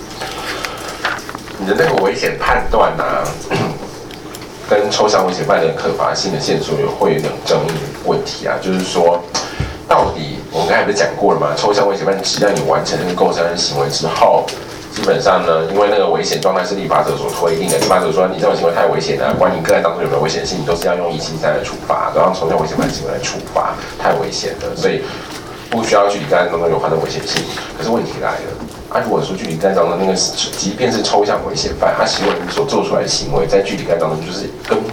你的那个危险判断啊，跟抽象危险犯的可罚性的线索会有点争议问题啊，就是说。到底我们刚才不是讲过了吗？抽象危险犯只要你完成那个构成行为之后，基本上呢，因为那个危险状态是立法者所推定的，立法者说你这种行为太危险了，管你个案当中有没有危险性，你都是要用173来处罚，然后抽象危险犯行为来处罚，太危险了，所以不需要具体个案当中有发生危险性。可是问题来了，如果说具体个案当中那个，即便是抽象危险犯，他行为所做出来的行为，在具体个案当中就是跟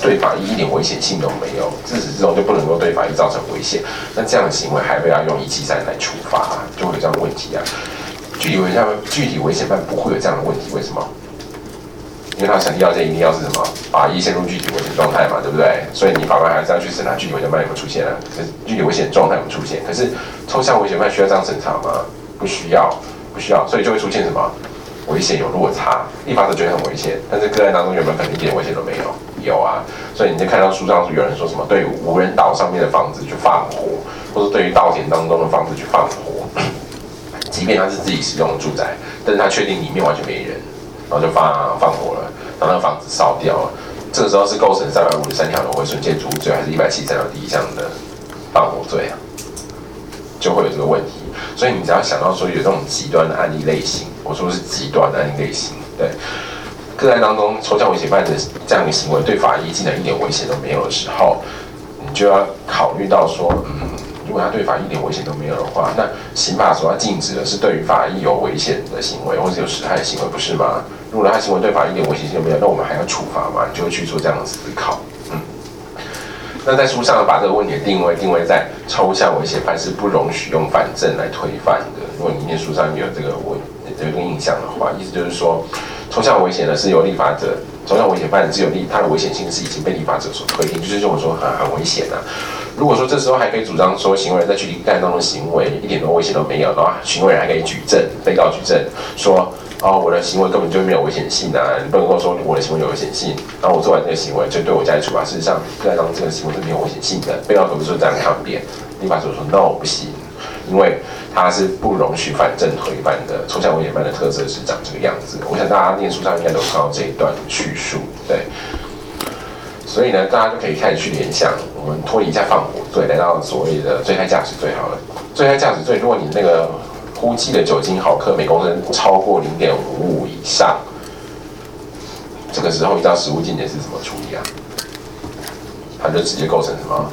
对法益一点危险性都没有，自始至终就不能够对法益造成危险，那这样的行为还会要用173来处罚，就会有这样的问题啊。具体危险犯不会有这样的问题，为什么？因为他成立要件一定要是什么？法益陷入具体危险状态嘛，对不对？所以你法官还是要去审查具体危险犯有没有出现啊？可是具体危险状态有没有出现？可是抽象危险犯需要这样审查吗？不需要，所以就会出现什么？危险有落差，立法者觉得很危险，但是个案当中有没有可能一点危险都没有？有啊，所以你就看到书上有人说什么，对于无人岛上面的房子去放火，或者对于稻田当中的房子去放火，即便他是自己使用的住宅，但是他确定里面完全没人，然后就放火了，然后那个房子烧掉了，这个时候是构成353条的毁损建筑物罪，还是173条第一项的放火罪啊？就会有这个问题。所以你只要想到说有这种极端的案例类型，我说是极端的案例类型，对个案当中抽象危险犯的这样的行为对法益竟然一点危险都没有的时候，你就要考虑到说，如果他对法益一点危险都没有的话，那刑法所要禁止的是对于法益有危险的行为或者有实害的行为，不是吗？如果他行为对法益一点危险性都没有，那我们还要处罚吗？你就会去做这样的思考。那在书上把这个问题定位在抽象危险犯是不容许用反证来推翻的。如果你念书上有这个印象的话，意思就是说，抽象危险呢是由立法者，抽象危险犯只有它的危险性是已经被立法者所推定，就是我说很危险啊。如果说这时候还可以主张说行为人在具体个案当中的行为一点都危险都没有，然后行为人还可以举证，被告举证说。我的行为根本就没有危险性啊！你不能够说我的行为有危险性，然后我做完这个行为就对我加以处罚。事实上，个案当中这个行为是没有危险性的。被告可不是这样抗辩，立法者说 no 不行，因为它是不容许反证推翻的。抽象危险犯的特色是长这个样子。我想大家念书上应该都有看到这一段叙述，对。所以呢，大家就可以开始去联想，我们脱离一下放火罪，来到所谓的醉态驾驶罪好了。醉态驾驶罪，如果你那个呼气的酒精毫克每公升超过0.55以上，这个时候依照实务见解是怎么处理啊？它就直接构成什么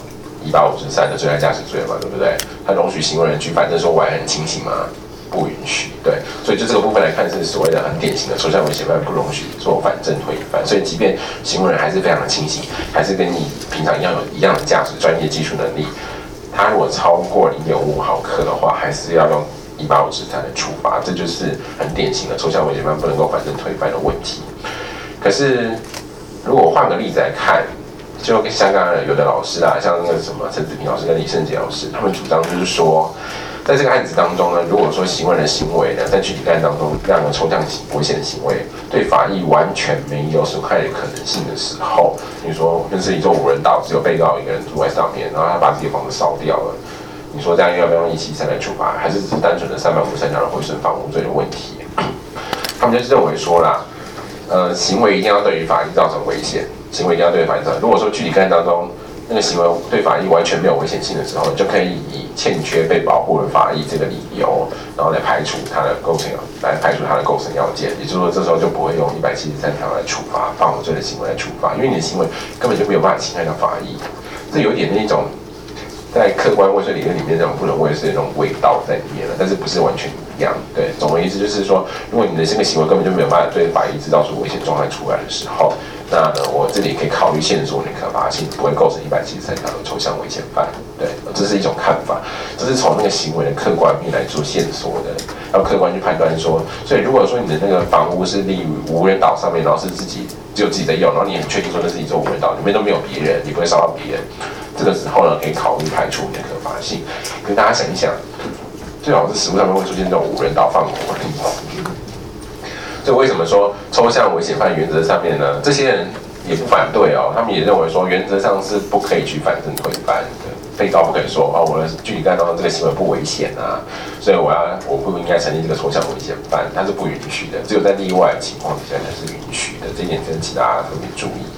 153的醉态驾驶罪嘛，对不对？它容许行为人去反正说我还很清醒吗？不允许，对，所以就这个部分来看，是所谓的很典型的抽象危险犯不容许做反证推翻，所以即便行为人还是非常的清醒，还是跟你平常一样有一样的驾驶专业技术能力，他如果超过0.55毫克的话，还是要用153的处罚，这就是很典型的抽象危险犯不能够反证推翻的问题。可是如果换个例子来看，就像刚刚有的老师啊，像那个什么陈子平老师跟李圣杰老师，他们主张就是说，在这个案子当中呢，如果说行为人的行为呢，在具体个案当中让人抽象危险的行为对法益完全没有损害的可能性的时候，你说那是一座无人岛，只有被告一个人住在上面，然后他把自己的房子烧掉了，你说这样要不要用173来处罚，还是只是单纯的353条的毁损房屋罪的问题？他们就是认为说啦，行为一定要对于法益造成危险，行为一定要对于法益造成。如果说具体个案当中那个行为对法益完全没有危险性的时候，你就可以以欠缺被保护的法益这个理由，然后来排除它的构成要件。也就是说，这时候就不会用173条来处罚放火罪的行为来处罚，因为你的行为根本就没有办法侵害到法益。这有点那种在客观未遂理论里面那种不能未遂的那种味道在里面了，但是不是完全一样。对，总而言之就是说，如果你的这个行为根本就没有办法对法益制造出危险状态出来的时候，那呢，我这里可以考虑限缩你的可罚性，不会构成173条的抽象危险犯。对，这是一种看法，这是从那个行为的客观面来做限缩的，要客观去判断说，所以如果说你的那个房屋是立于无人岛上面，然后是只有自己在用，然后你很确定说那是一座无人岛，里面都没有别人，你不会烧到别人，这个时候呢，可以考虑排除你的可罚性。跟大家想一想，最好是实务上面会出现这种无人岛放火的例子。所以为什么说抽象危险犯原则上面呢？这些人也不反对哦，他们也认为说原则上是不可以去反证推翻的。被告不可以说我的具体个案当中这个行为不危险啊，所以我不应该成立这个抽象危险犯，它是不允许的，只有在例外情况底下才是允许的，这一点跟其他特别注意。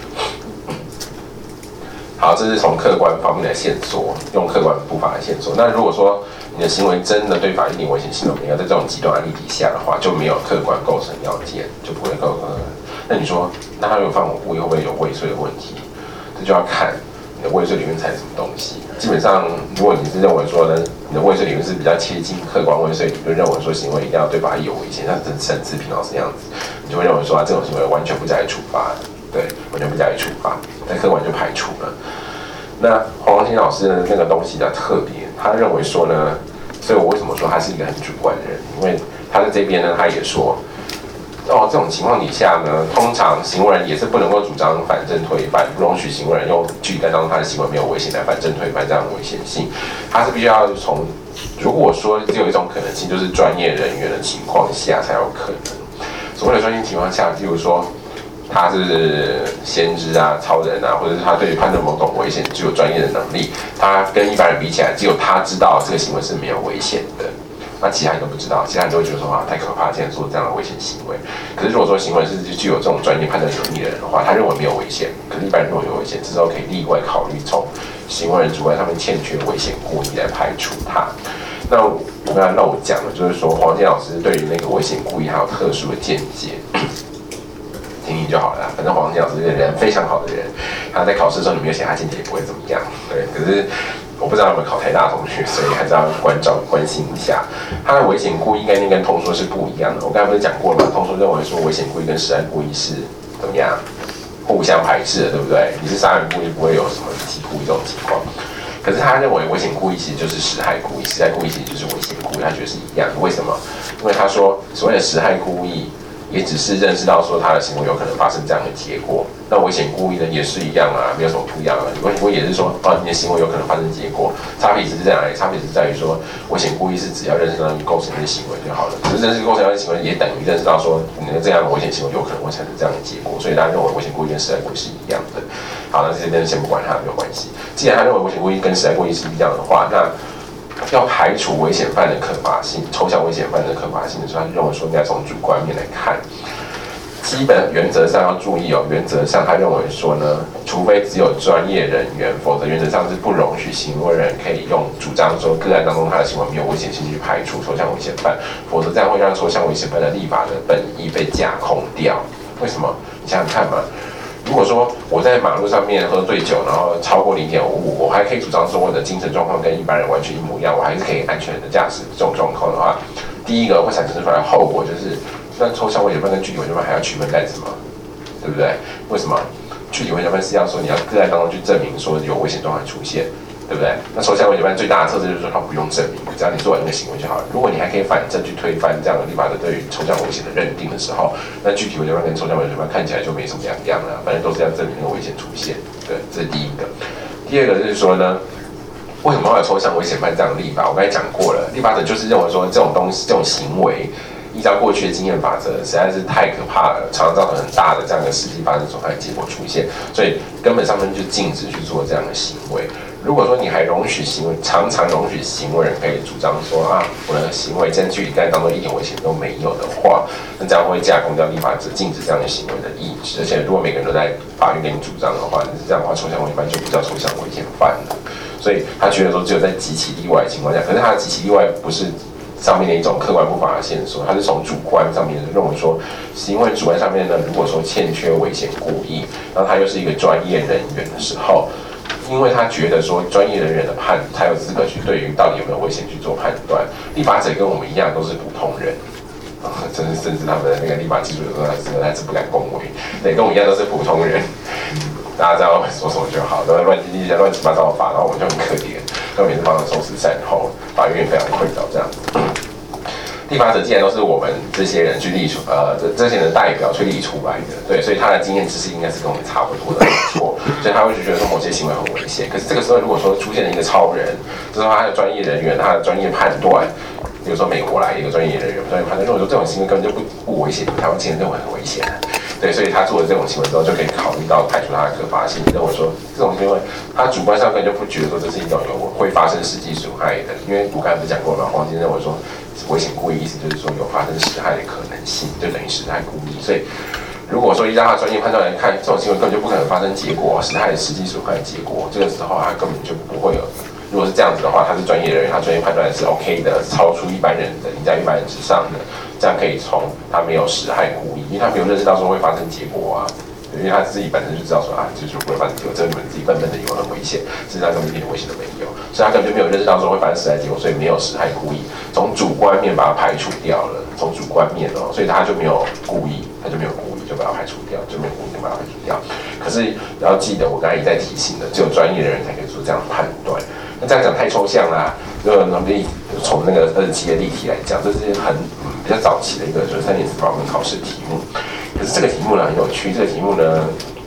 好，这是从客观方面来限缩，用客观步伐来限缩。那如果说你的行为真的对法一点危险性都没有，在这种极端案例底下的话，就没有客观构成要件，就不会构成。那你说，那他如果放火故意会不会有未遂的问题？这就要看你的未遂理论采什么东西。基本上，如果你是认为说呢，你的未遂理论是比较接近客观未遂理论，认为说行为一定要对法益有危险，像陈志平老师那样子，你就会认为说这种行为完全不加以处罚，对，完全不加以处罚。 在客观就排除了。那黄光清老师的那个东西比较特别，他认为说呢，所以我为什么说他是一个很主观的人？因为他在这边呢，他也说，这种情况底下呢，通常行为人也是不能够主张反正推翻，不容许行为人用具体当中他的行为没有危险来反正推翻这样的危险性。他是必须要从，如果说只有一种可能性，就是专业人员的情况下才有可能。所谓的专业情况下，例如说，他是先知啊、超人啊，或者是他对于判断某种危险具有专业的能力，他跟一般人比起来，只有他知道这个行为是没有危险的，那其他人都不知道，其他人都会觉得说啊太可怕，竟然做这样的危险行为。可是如果说行为是具有这种专业判断能力的人的话，他认为没有危险，可是一般人认为有危险，这时候可以例外考虑从行为人主观上面欠缺危险故意来排除他。那我刚才让我讲的就是说，黄健老师对于那个危险故意还有特殊的见解。听听就好了，反正黄健老师是人非常好的人，他在考试的时候你没有写他见解也不会怎么样，对。可是我不知道有没有考台大的同学，所以还是要关心一下。他的危险故意概念跟通说是不一样的。我刚才不是讲过了吗？通说认为说危险故意跟实害故意是怎么样互相排斥的，对不对？你是杀人故意不会有什么遗弃故意这种情况。可是他认为危险故意其实就是实害故意，实害故意其实就是危险故意，他觉得是一样的。为什么？因为他说所谓的实害故意也只是认识到说他的行为有可能发生这样的结果，那危险故意呢也是一样啊，没有什么不一样啊。危险故意也是说，你的行为有可能发生结果，差别只是在哪里？差别只是在于说，危险故意是只要认识到你构成的行为就好了，可是认识构成的行为也等于认识到说你的这样的危险行为有可能会产生这样的结果，所以他认为危险故意跟实害故意是一样的。好，那这边先不管它没有关系。既然他认为危险故意跟实害故意是一样的话，那要排除危险犯的可罚性，抽象危险犯的可罚性的时候，他就认为说应该从主观面来看。基本原则上要注意哦，原则上他认为说呢，除非只有专业人员，否则原则上是不容许行为人可以用主张说个案当中他的行为没有危险性去排除抽象危险犯，否则这样会让抽象危险犯的立法的本意被架空掉。为什么？你想想看嘛。如果说我在马路上面喝醉酒，然后超过0.55，我还可以主张说我的精神状况跟一般人完全一模一样，我还是可以安全的驾驶。这种状况的话，第一个会产生出来的后果就是，那抽象危险犯跟具体危险犯还要区分干什么？对不对？为什么？具体危险犯是要说你要个案当中去证明说有危险状况出现。对不对？那抽象危险犯最大的特色就是说，它不用证明，只要你做完那个行为就好了。如果你还可以反证去推翻这样的立法的对于抽象危险的认定的时候，那具体危险犯跟抽象危险犯看起来就没什么两样了，反正都是要证明那个危险出现。对，这是第一个。第二个就是说呢，为什么会有抽象危险犯这样的立法？我刚才讲过了，立法者就是认为说这种东西、这种行为，依照过去的经验法则，实在是太可怕了，常常造成很大的这样的实际发生损害结果出现，所以根本上面就禁止去做这样的行为。如果说你还容许行为，常常容许行为人可以主张说啊，我的行为在具体个案当中一点危险都没有的话，那这样会架空掉立法者禁止这样的行为的意志。而且如果每个人都在法院给你主张的话，这样的话抽象危险犯就不叫抽象危险犯了。所以他觉得说只有在极其例外的情况下，可是他的极其例外不是上面的一种客观不法的线索，他是从主观上面认为说，行为主观上面呢，如果说欠缺危险故意，然后他又是一个专业人员的时候。因为他觉得说专业人员的才有资格去对于到底有没有危险去做判断。立法者跟我们一样都是普通人，甚至他们的那个立法技术有时候还是不敢恭维，对，跟我们一样都是普通人。大家知道说什么就好，都在立一些乱七八糟的法，然后我们就很可怜，那每次帮他收拾善后，法院非常困扰这样子。立法者既然都是我们这些人去立出，这些人的代表去立出来的，对，所以他的经验知识应该是跟我们差不多的，没错。所以他会觉得说某些行为很危险。可是这个时候，如果说出现了一个超人，就是他的专业人员，他的专业判断，比如说美国来一个专业人员，专业判断，如果说这种行为根本就不危险，台湾竟然认为很危险，对，所以他做了这种行为之后，就可以考虑到排除他的可罚性，认为说这种行为，他主观上根本就不觉得说这是一种会发生实际损害的，因为我刚才不是讲过了嘛，黄金认为说。危险故意意思就是说有发生实害的可能性，就等于实害故意。所以，如果说依照他专业判断来看，这种行为根本就不可能发生结果，实害的实际损害结果，这个时候他根本就不会有。如果是这样子的话，他是专业人员，他专业判断是 OK 的，超出一般人的，赢在一般人之上的，这样可以从他没有实害故意，因为他没有认识到说会发生结果啊。因为他自己本身就知道说啊，就是不会发生结果，这你们自己笨笨的以为很危险，事实上根本一点危险都没有，所以他根本就没有认识到说会发生实害结果，所以没有实害故意，从主观面把它排除掉了，从主观面哦，所以他就没有故意，他就没有故意就就把它排除掉，就没有国民就把它排除掉。可是要记得，我刚才一再提醒的，只有专业的人才可以做这样的判断。那这样讲太抽象啦，从那个27的例题来讲，这是比较早期的一个就是3年4保跟考试题目。可是这个题目呢很有趣，这个题目呢，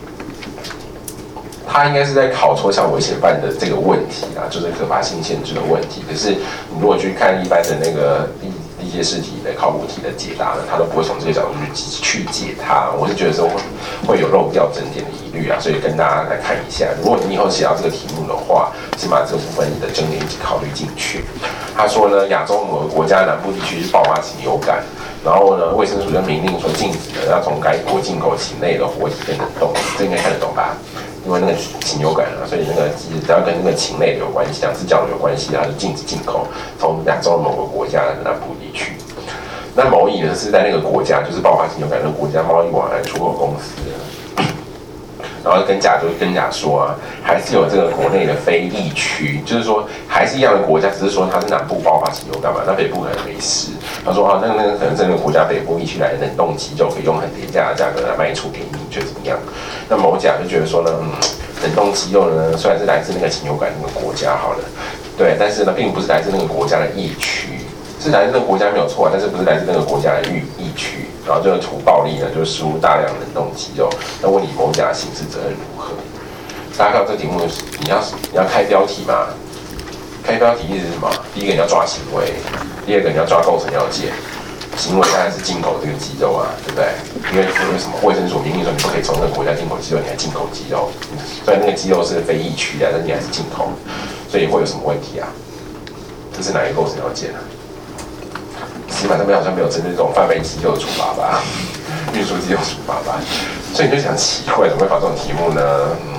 它应该是在考抽象危险犯的这个问题啊，就是可罚性限制的问题。可是你如果去看一般的那个历届试题的考古题的解答呢，它都不会从这个角度去解它。我是觉得说会有漏掉整点的疑虑啊，所以跟大家来看一下。如果你以后写到这个题目的话，请把这个部分你的争点一起考虑进去。他说呢，亚洲某个国家南部地区是爆发性流感，然后呢，卫生署就明令说禁止要从该国进口禽类的活体跟冷冻，这应该看得懂吧？因为那个禽流感啊，所以那个只要跟那个禽类有关系、两只脚有关系，它就禁止进口从亚洲某个国家的南部地区。那某乙呢是在那个国家，就是爆发禽流感那个国家贸易往来出口公司，然后跟甲说啊，还是有这个国内的非疫区，就是说还是一样的国家，只是说它是南部爆发禽流感嘛，那北部可能没事。他说啊，那个可能这个国家北部疫区来的冷冻鸡肉可以用很廉价的价格来卖出给你，你觉得怎么样？那某甲就觉得说呢，冷冻鸡肉呢虽然是来自那个禽流感那个国家好了，对，但是呢并不是来自那个国家的疫区，是来自那个国家没有错，但是不是来自那个国家的疫区。然后这个图暴力呢，就是输入大量冷冻鸡肉。那问你某甲刑事责任如何？大家看到这个题目，你要开标题嘛？开标题意思是什么？第一个你要抓行为，第二个你要抓构成要件。行为当然是进口这个鸡肉啊，对不对？因为什么？卫生署明令说你不可以从那个国家进口鸡肉，你还进口鸡肉，虽然那个鸡肉是非疫区的，但是你还是进口，所以会有什么问题啊？这是哪一个构成要件啊？起码上面好像没有针对这种贩卖鸡肉的处罚吧，运输鸡肉处罚吧，所以你就想奇怪，怎么会发这种题目呢？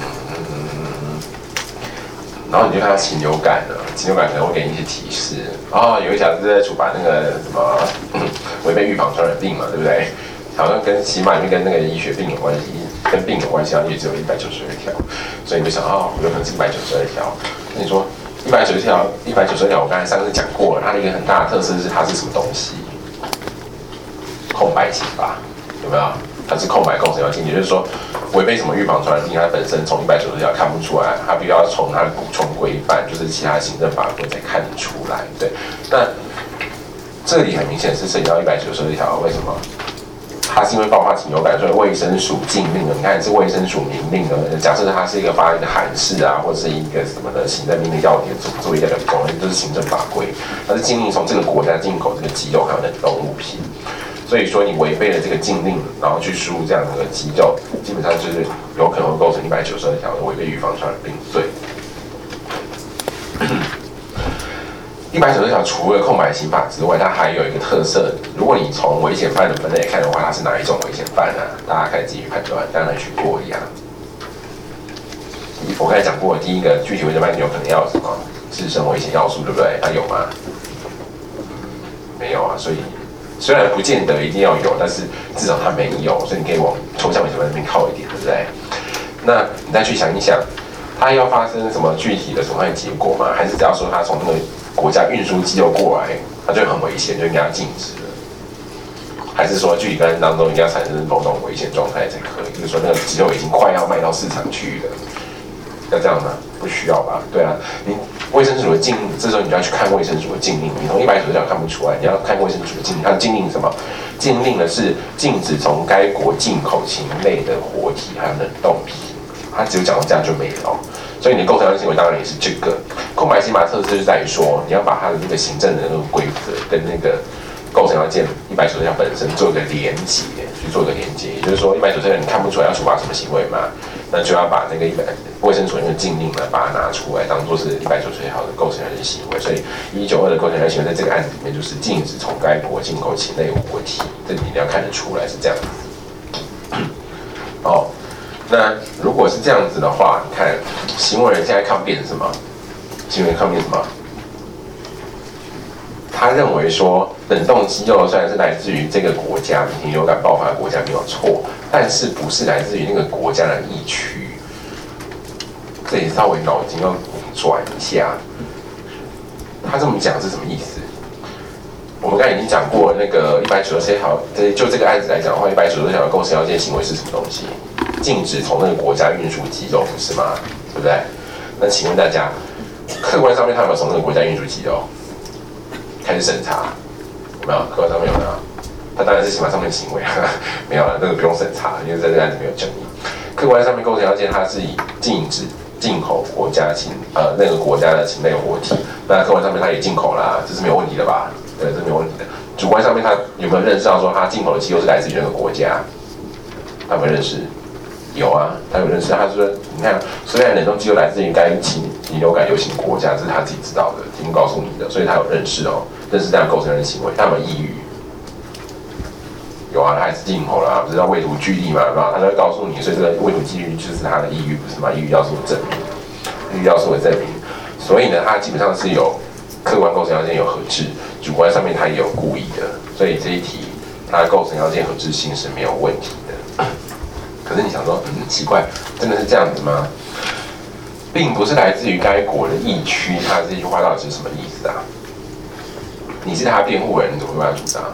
然后你就看到禽流感了，禽流感可能会给你一些提示啊、有一条是在处罚那个什么违背预防传染病嘛，对不对？好像起码里面跟那个医学病有关系，跟病有关系，也只有192条，所以你就想有可能是192条。那你说192条，我刚才上次讲过了，它的一个很大的特色是它是什么东西？空白型吧，有没有？它是空白构成要件，也就是说，违背什么预防传染病，它本身从190条看不出来，它必须要从它的补充规范，就是其他行政法规才看得出来。对，那这里很明显是涉及到192条，为什么？它是因为爆发禽流感，所以卫生署禁令了。你看是卫生署明令的，假设它是发一个函释啊，或者是一个什么的行政命令，要你做一个冷冻，这是行政法规，它是禁令从这个国家进口这个鸡肉还有冷冻物品。所以说你违背了这个禁令，然后去输入这样的鸡肉，基本上就是有可能会构成192条的违背预防传染病罪。192条除了空白刑法之外，它还有一个特色，如果你从危险犯的分类来看的话，它是哪一种危险犯呢？大家可以自己判断，当然学过一样。我刚才讲过，第一个具体危险犯有可能要什么自身危险要素，对不对？它有吗？没有啊，所以。虽然不见得一定要有，但是至少它没有，所以你可以往抽象危险犯那边靠一点，对不对？那你再去想一想，它要发生什么具体的损害结果吗？还是只要说它从那个国家运输鸡肉过来，它就很危险，就应该要禁止了？还是说具体个案当中一定要产生某种危险状态才可以？就是说那个鸡肉已经快要卖到市场去了，要这样吗？不需要吧？对啊，你卫生署的禁令，这时候你就要去看卫生署的禁令，你从190条看不出来，你要看卫生署的禁令。它的禁令是什么？禁令呢是禁止从该国进口禽类的活体还有冷冻品，它只有讲到这样就没了。所以你的构成要行为当然也是这个空白刑法特色，就是在于说你要把它的那个行政的那个规则跟那个构成要件190条本身做一个连结，去做一个连结。也就是说190条你看不出来要处罚什么行为嘛？那就要把那个卫生署那个禁令呢，把它拿出来，当做是190条的构成要件行为。所以192的构成要件行为在这个案子里面就是禁止从该国进口禽类活体，这你一定要看得出来是这样子。哦，那如果是这样子的话，你看行为人现在抗辩什么？行为人抗辩什么？他认为说，冷冻鸡肉虽然是来自于这个国家禽流感爆发的国家没有错，但是不是来自于那个国家的疫区。这里稍微脑筋要转一下，他这么讲是什么意思？ 我们刚才已经讲过那个196条，就这个案子来讲的话，196条的构成要件行为是什么东西？禁止从那个国家运输鸡肉，不是吗？对不对？那请问大家，客观上面他有没有从那个国家运输鸡肉？开始审查，有没有？客观上面有没有？他当然是刑法上面的行为，没有了，那个不用审查，因为在这个案子没有争议。客观上面构成要件，它是以禁止进口国家那个国家的禽类活体，那客观上面它也进口啦，这是没有问题的吧？对，这是没有问题的。主观上面他有没有认识到说他进口的鸡肉是来自于那个国家？他有没有认识？有啊，他有认识。他说，你看，虽然冷冻鸡肉来自于该禽流感流行国家，这是他自己知道的，题目告诉你的，所以他有认识哦，认识这样构成人行为，他有没有异于？有啊，他还是进口啦，不是要为图据例嘛，对吧？他就会告诉你，所以这个为图据例就是他的异于，不是吗？异于要素的证明，异于要素的证明。所以呢，它基本上是有客观构成要件有合致，主观上面它也有故意的，所以这一题它的构成要件合致性是没有问题的。可是你想说，奇怪，真的是这样子吗？并不是来自于该国的疫区，它这句话到底是什么意思啊？你是他辩护人，你怎么会帮他主张？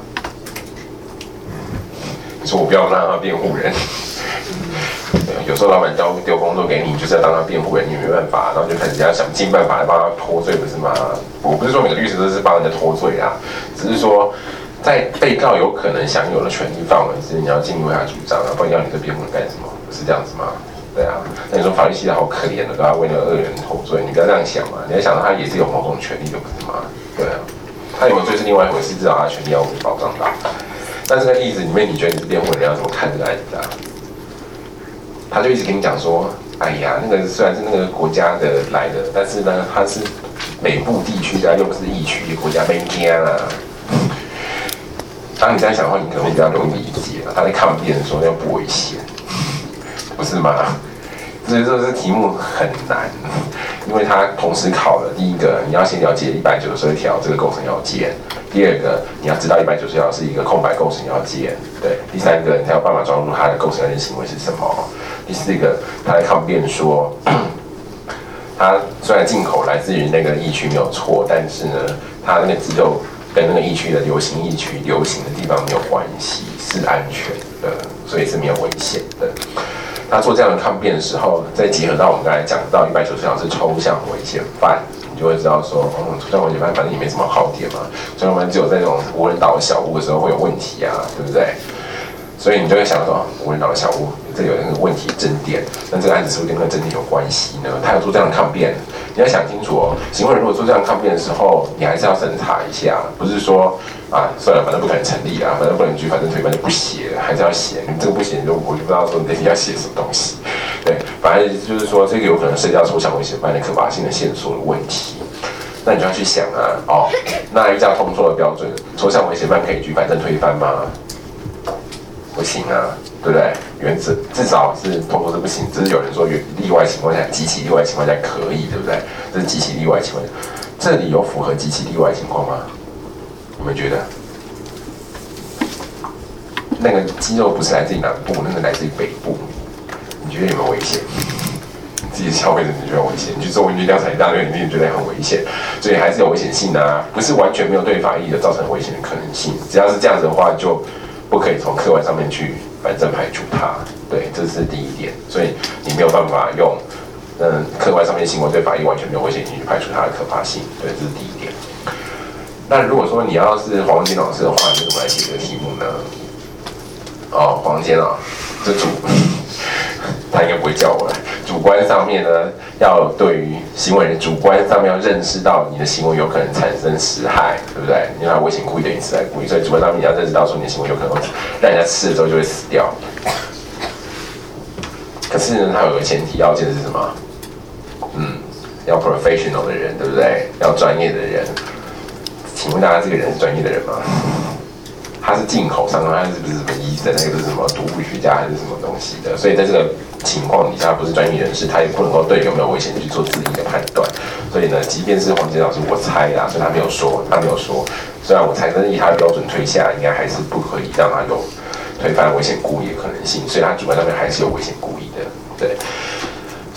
你说我不要让他辩护人，有时候老板丢工作给你，就是要当他辩护人，你没办法，然后就开始要想尽办法来帮他脱罪，不是吗？我不是说每个律师都是帮人家脱罪啊，只是说在被告有可能享有的权利范围之内，你要尽力为他主张啊，不然要你这辩护人干什么？不是这样子吗？对啊，那你说法律系的好可怜的，都要为那个恶人脱罪，你不要这样想嘛，你要想到他也是有某种权利的，不是吗？对啊，他有没有罪是另外一回事，至少他的权利要被保障到。但这个例子里面，你觉得你是辩护人，你要怎么看这个案子啊？他就一直跟你讲说，哎呀，那个虽然是那个国家的来的，但是呢，它是北部地区的，又不是疫区的国家，没惊啦。当你这样想的话，你可能会比较容易理解了。他在抗辩的时候要不危险，不是吗？所以说这题目很难，因为它同时考了第一个，你要先了解192条这个构成要件；第二个，你要知道192条是一个空白构成要件；对，第三个，你才有办法抓住它的构成要件行为是什么；第四个，他在抗辩说，它虽然进口来自于那个疫区没有错，但是呢，它那个鸡肉跟那个疫区的流行疫区流行的地方没有关系，是安全的，所以是没有危险的。他做这样的抗辩的时候，再结合到我们刚才讲到190条是抽象危险犯，你就会知道说，抽象危险犯反正也没什么好点嘛，抽象危险只有在这种无人岛的小屋的时候会有问题啊，对不对？所以你就会想说，无人岛的小屋这有那个问题争点，那这个案子是不是跟那个争点有关系呢？他有做这样的抗辩，你要想清楚哦。行为人如果做这样的抗辩的时候，你还是要审查一下，不是说啊算了，反正不可能成立啊，反正不能举，反正推翻就不写了，还是要写。你这个不写，我就不知道说你到底要写什么东西。对，反正就是说这个有可能涉及到抽象危险犯的可罚性的线索的问题。那你就要去想啊，那依照通说的标准，抽象危险犯可以举反正推翻吗？不行啊，对不对？原则至少是通过是不行，只是有人说例外情况下，极其例外情况下可以，对不对？这是极其例外情况下，这里有符合极其例外情况吗？你们觉得？那个鸡肉不是来自于南部，那个来自于北部，你觉得有没有危险？自己消费者你觉得危险，你去做问卷调查一大堆，你一定觉得很危险，所以还是有危险性啊，不是完全没有对法益的造成危险的可能性。只要是这样子的话，就不可以从客观上面去反正排除它，对，这是第一点。所以你没有办法用客观上面行为对法益完全没有危险性去排除它的可怕性，对，这是第一点。那如果说你要是黄文坚老师的话，你怎么来解这个题目呢？黄文坚啊，这他应该不会叫我来。主观上面呢，要对于行为人主观上面要认识到你的行为有可能产生实害，对不对？因为它危险故意等于实害故意，所以主观上面你要认识到说你的行为有可能让人家吃了之后就会死掉。可是呢，它有个前提要件是什么？要 professional 的人，对不对？要专业的人。请问大家，这个人是专业的人吗？他是进口商，他是不是什么医生？那个是什么毒物学家还是什么东西的？所以在这个情况底下，不是专业人士，他也不能够对有没有危险去做自己的判断。所以呢，即便是黄杰老师，我猜啦，所以他没有说。虽然我猜，但是以他的标准推下，应该还是不可以让他有推翻危险故意的可能性。所以他主观上面还是有危险故意的，对。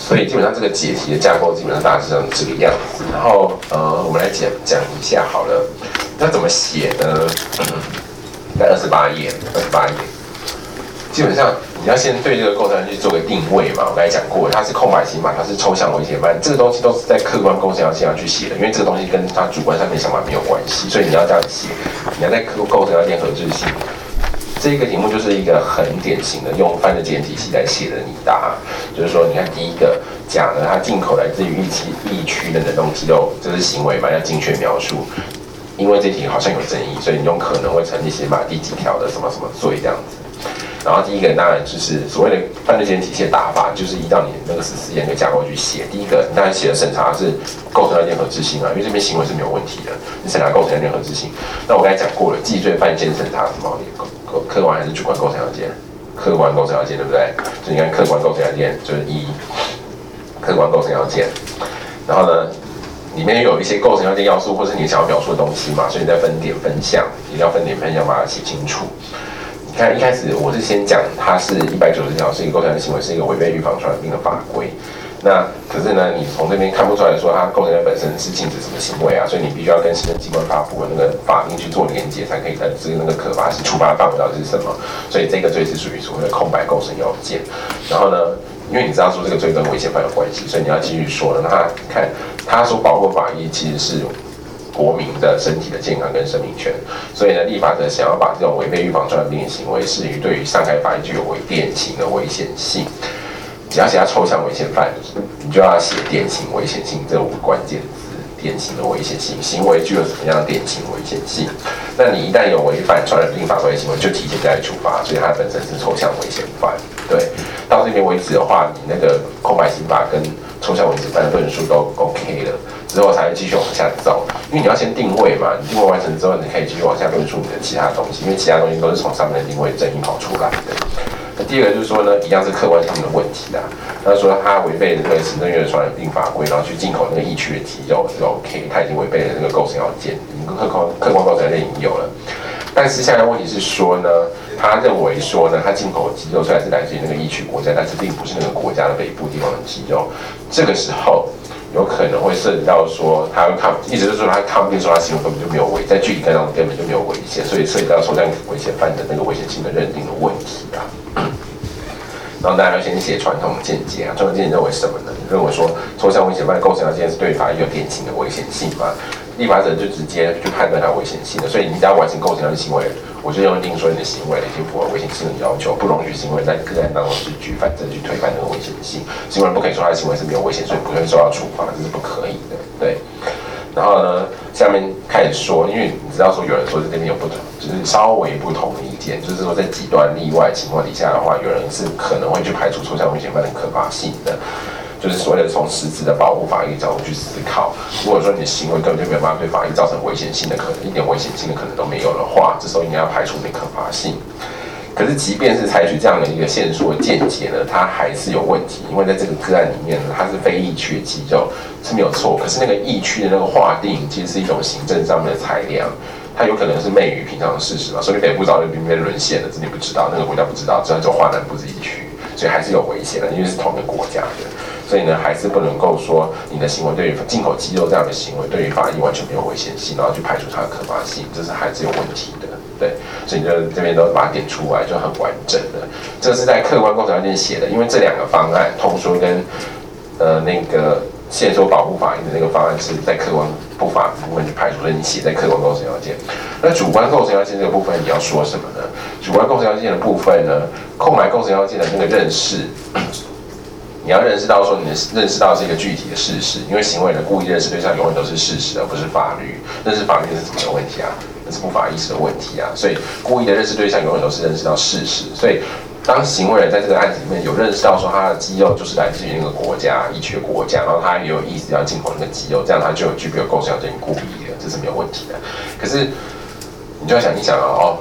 所以基本上这个解题的架构基本上大致上是这个样子。然后我们来讲一下好了，那怎么写呢？在28页，基本上你要先对这个构成去做个定位嘛。我刚才讲过，它是空白型码，它是抽象危险犯，这个东西都是在客观构成要件上去写的，因为这个东西跟它主观上面想法没有关系，所以你要这样写，你要在构成要件合致性。这个题目就是一个很典型的用犯罪检验体系来写的拟答，就是说，你看第一个甲呢，它进口来自于疫区的冷冻鸡肉，这是行为嘛，要精确描述。因为这题好像有争议，所以你用可能会成立写码第几条的什么什么罪这样子。然后第一个当然就是所谓的犯罪检验体系的打法，就是依照你那个14页那个架构去写。第一个，你当然写的审查是构成要件合致性啊，因为这边行为是没有问题的，你审查构成要件合致性。那我刚才讲过了，既罪犯先审查什么？客观还是主观构成要件？客观构成要件对不对？所以你看客观构成要件就是客观构成要件，然后呢？里面有一些构成要件要素，或是你想要表述的东西嘛，所以你在分点分项，一定要分点分项把它写清楚。你看一开始我是先讲它是190条是一个构成的行为，是一个违背预防传染病的法规。那可是呢，你从这边看不出来说它构成的本身是禁止什么行为啊，所以你必须要跟行政机关发布的那个法令去做连结，才可以知那个可罚性处罚的范围到底是什么。所以这个罪是属于所谓的空白构成要件。然后呢？因为你知道说这个罪跟危险犯有关系，所以你要继续说了。那他看他所保护法益其实是国民的身体的健康跟生命权，所以呢，立法者想要把这种违背预防传染病的行为视于对于上开法益具有典型的危险性。只要写他抽象危险犯，你就要写典型危险性这5个关键字。典型的危险性行为具有什么样的典型危险性？那你一旦有违反传染病法规的行为，就提前加以处罚，所以它本身是抽象危险犯。对，到这边为止的话，你那个空白刑法跟抽象危险犯的论述都 OK 了，之后才会继续往下走。因为你要先定位嘛，你定位完成之后，你可以继续往下论述你的其他东西，因为其他东西都是从上面的定位争议跑出来的。那第二个就是说呢，一样是客观上面的问题啦。他说他违背了这个行政院的传染病法规，然后去进口那个疫区的鸡肉，这个 OK， 他已经违背了这个构成要件，已经客观构成要件已经有了。但是现在问题是说呢，他认为说呢，他进口的鸡肉虽然是来自于那个疫区国家，但是并不是那个国家的北部地方的鸡肉。这个时候有可能会涉及到说，他会意思就是说他抗辩说他行为根本就没有违，在具体干上根本就没有危险，所以涉及到抽象危险犯的那个危险性的认定的问题啊。然后大家要先写传统见解啊，传统见解认为什么呢？认为说抽象危险犯的构成要件是对法益有典型的危险性嘛，立法者就直接去判断它危险性了。所以你只要完成构成要件行为，我就认定说你的行为已经符合危险性的要求，不容许行为在个案当中去举反证去推翻那个危险性。行为人不可以说他的行为是没有危险，所以不会受到处罚，这是不可以的。对。然后呢，下面开始说，因为你知道说有人说这边有不同，就是稍微不同的意见，就是说在极端例外情况底下的话，有人是可能会去排除抽象危险犯的可罚性的，就是所谓的从实质的保护法益角度去思考。如果说你的行为根本就没有办法对法益造成危险性的可能，一点危险性的可能都没有的话，这时候应该要排除你可罚性。可是，即便是采取这样的一个限缩的见解呢，它还是有问题，因为在这个个案里面呢，它是非疫区的鸡肉是没有错，可是那个疫区的那个划定其实是一种行政上面的裁量，它有可能是昧于平常的事实嘛，所以北部早就被沦陷了，这你不知道，那个国家不知道，这就划南部是疫区，所以还是有危险的，因为是同一个国家的，所以呢，还是不能够说你的行为对于进口鸡肉这样的行为对于法益完全没有危险性，然后去排除它的可罚性，这是还是有问题的。对，所以你就这边都把它点出来，就很完整的。这个是在客观构成要件写的，因为这两个方案，通说跟那个限缩保护法益的那个方案是在客观不法部分去排除，所以你写在客观构成要件。那主观构成要件这个部分你要说什么呢？主观构成要件的部分呢，空白构成要件的那个认识。你要认识到说，你认识到是一个具体的事实，因为行为人故意认识对象永远都是事实，而不是法律。认识法律是什么问题啊？那是不法意识的问题啊。所以故意的认识对象永远都是认识到事实。所以当行为人在这个案子里面有认识到说他的鸡肉就是来自于那个国家疫区的国家，然后他也有意思要进口那个鸡肉，这样他就有具备有构成要件故意的，这是没有问题的。可是你就要想一想哦，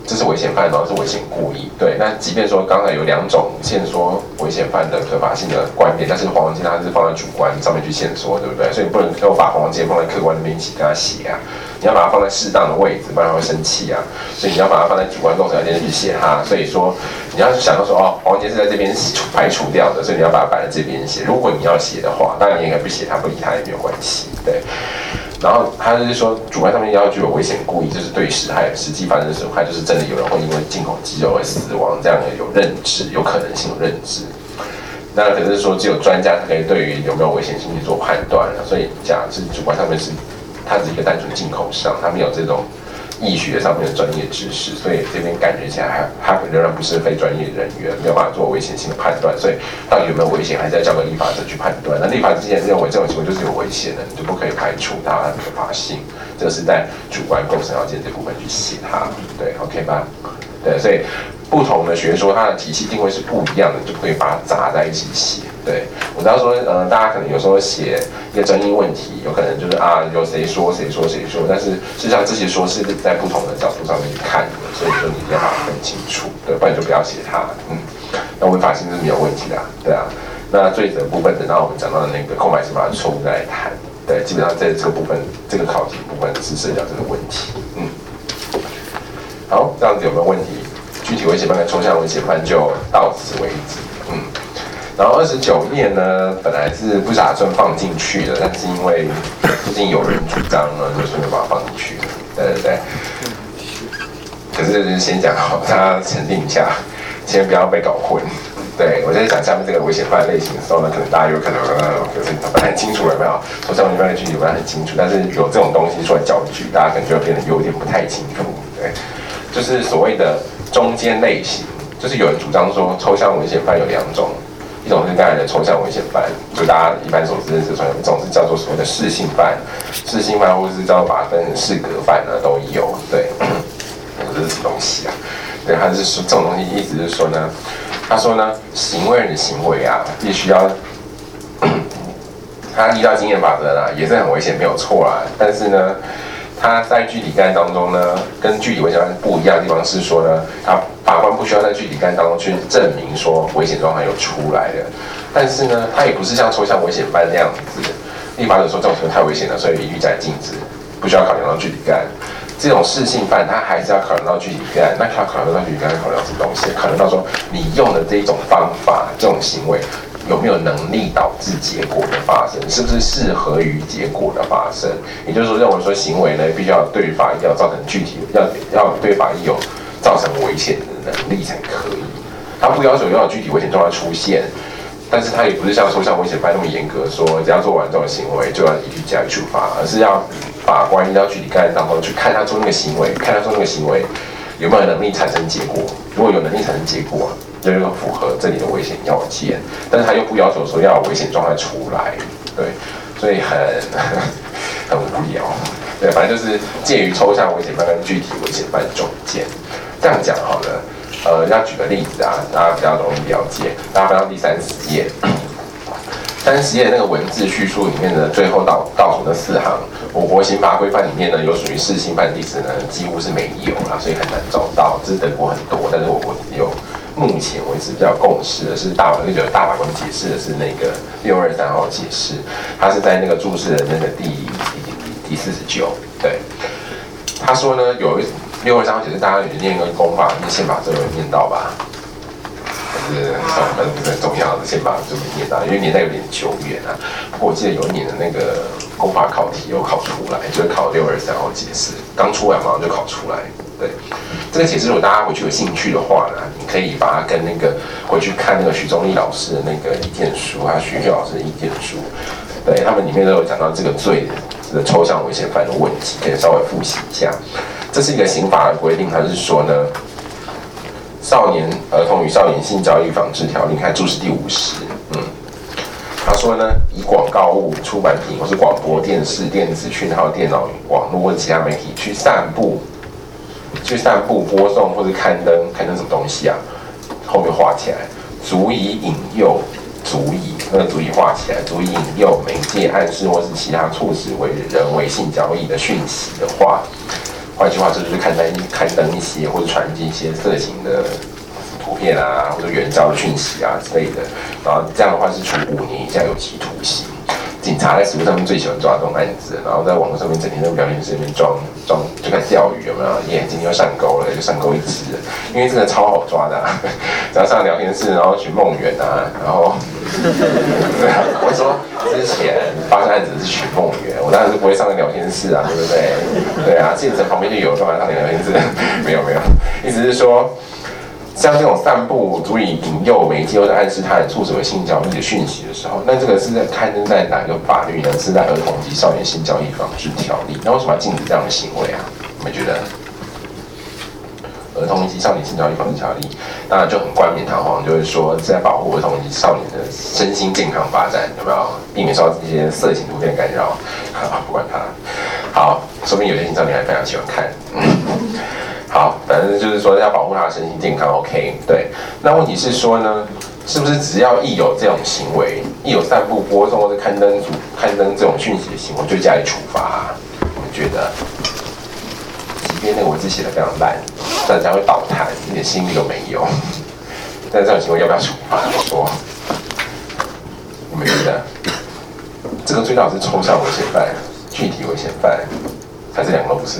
这是危险犯哦，是危险故意。对，那即便说刚才有2种限缩危险犯的可罚性的观点，但是黄文健他是放在主观上面去限缩，对不对？所以你不能够把黄文健放在客观那边一起跟他写啊，你要把它放在适当的位置，不然他会生气啊。所以你要把它放在主观构成条件去写它。所以说你要想到说哦，黄文健是在这边排除掉的，所以你要把它摆在这边写。如果你要写的话，当然你也可以不写它，不理它也没有关系，对。然后他就是说，主观上面要具有危险故意，就是对实际发生的损害，就是真的有人会因为进口肌肉而死亡，这样的有认知，有可能性有认知。那可是说，只有专家才可以对于有没有危险性去做判断了。所以讲是主观上面是，它是一个单纯进口商，它没有这种医学上面的专业知识，所以这边感觉起来他仍然不是非专业人员，没有办法做危险性的判断，所以到底有没有危险，还是要交给立法者去判断。那立法之前认为这种行为就是有危险的，你就不可以排除它的可罚性，这个是在主观构成要件这部分去写它，对 ，OK 吧？对，所以不同的学说，它的体系定位是不一样的，就不可以把它杂在一起写。对，我知道说，大家可能有时候写一个争议问题，有可能就是有谁说，但是事实上这些说是在不同的角度上面去看的，所以说你一定要把它分清楚，对，不然你就不要写它。那违法性是没有问题的，对啊。那罪责部分，等到我们讲到那个空白刑法的错误再来谈。对，基本上在这个部分，这个考题部分是涉及到这个问题。好，这样子有没有问题？具体危险犯跟抽象危险犯就到此为止。然后29页呢，本来是不打算放进去的，但是因为最近有人主张呢，就顺便把它放进去了。对。可是先讲好，大家沉淀一下，先不要被搞混。对，我在讲下面这个危险犯类型的时候呢，可能大家有可能不太清楚了没有？抽象危险犯的具体不太很清楚，但是有这种东西出来搅局，大家可能就会变得有点不太清楚。对，就是所谓的中间类型，就是有人主张说抽象危险犯有2种。一种是刚才的抽象危险犯，就大家一般所知的是一种是叫做所谓的适性犯，或者是叫做把它分成适格犯呢都有。对，这是什么东西啊？对，他是说这种东西意思是说呢，他说呢，行为人的行为啊，必须要他依照经验法则啦，也是很危险，没有错啦。但是呢，他在具体个案当中呢，跟具体危险犯不一样的地方是说呢，法官不需要在具体个案当中去证明说危险状态有出来的，但是呢，他也不是像抽象危险犯那样子，立法者说这种行为太危险了，所以一律加以禁止，不需要考量到具体个案。这种适性犯，他还是要考量到具体个案。那他考量到具体个案，考量什么东西？考量到说你用的这种方法、这种行为有没有能力导致结果的发生，是不是适合于结果的发生？也就是说，认为说行为呢，必须要对法益要造成具体，要对法益有造成危险的能力才可以。他不要求要有具体危险状况出现，但是他也不是像抽象危险犯那么严格，说只要做完这种行为就要一律加以处罚，而是要法官要具体个案当中去看他做那个行为，有没有能力产生结果。如果有能力产生结果，就是符合这里的危险要件，但是他又不要求说要有危险状态出来，对，所以很无聊。对，反正就是介于抽象危险犯跟具体危险犯中间。这样讲好了，要举个例子啊，大家比较容易了解。大家翻到第30页，30页那个文字叙述里面的最后倒数那4行，我国刑法规范里面呢，有属于适性犯的例子呢，几乎是没有啦，所以很难找到。这是德国很多，但是我国有目前为止比较共识的是大法官解释的是那个623号解释，他是在那个注释的那个第49，对，他说呢有623号解释，大家有念跟公法、念宪法都有念到吧？还是算了，反正不是很重要的，宪法就没念到，因为年代有点久远啊。不过我记得有一年的那个公法考题有考出来，就是考623号解释，刚出来马上就考出来。对，这个解释如果大家回去有兴趣的话呢，你可以把它跟那个回去看那个徐宗立老师的那个意见书，还有徐秀老师的意见书，对他们里面都有讲到这个罪的抽象危险犯的问题，可以稍微复习一下。这是一个刑法的规定，它是说呢，儿童与少年性交易防治条例，看注释第50，他说呢，以广告物、出版品或是广播电视、电子讯号、电脑、网络或者其他媒体去散布、播送或是刊登什么东西啊？后面画起来，足以引诱，足以画起来，足以引诱、媒介、暗示或是其他促使为人为性交易的讯息的话， 换句话说，就是刊登一些或者传递一些色情的图片啊，或者援交的讯息啊之类的。然后这样的话是处5年以下有期徒刑。警察在实务上面最喜欢抓这种案子，然后在网络上面整天在聊天室里面装，就开始钓鱼，有没有？今天又上钩了，就上钩一只了。因为真的超好抓的、啊，只要上聊天室，然后许梦圆啊，然后，我说之前发生案子是许梦圆，我当然是不会上聊天室啊，对不对？对啊，县城旁边就有，干嘛上聊天室？没有，意思是说。像这种散布足以引诱、媒介或者暗示他人促使为性交易的讯息的时候，那这个是在刊登在哪个法律呢？是在《儿童及少年性交易防治条例》。那为什么要禁止这样的行为啊？你们觉得？《儿童及少年性交易防治条例》当然就很冠冕堂皇，就是说是在保护儿童及少年的身心健康发展，有没有？避免受到这些色情图片干扰。不管它。好，说明有些青少年还非常喜欢看。好，反正就是说要保护他的身心健康 ，OK， 对。那问题是说呢，是不是只要一有这种行为，一有散布、播送或者刊登这种讯息的行为，就加以处罚、啊？我们觉得，即便那个文字写的非常烂，大家会倒弹，一点新意都没有。但这种行为要不要处罚？说，你们觉得，这个最到底是抽象危险犯、具体危险犯，还是两个都不是？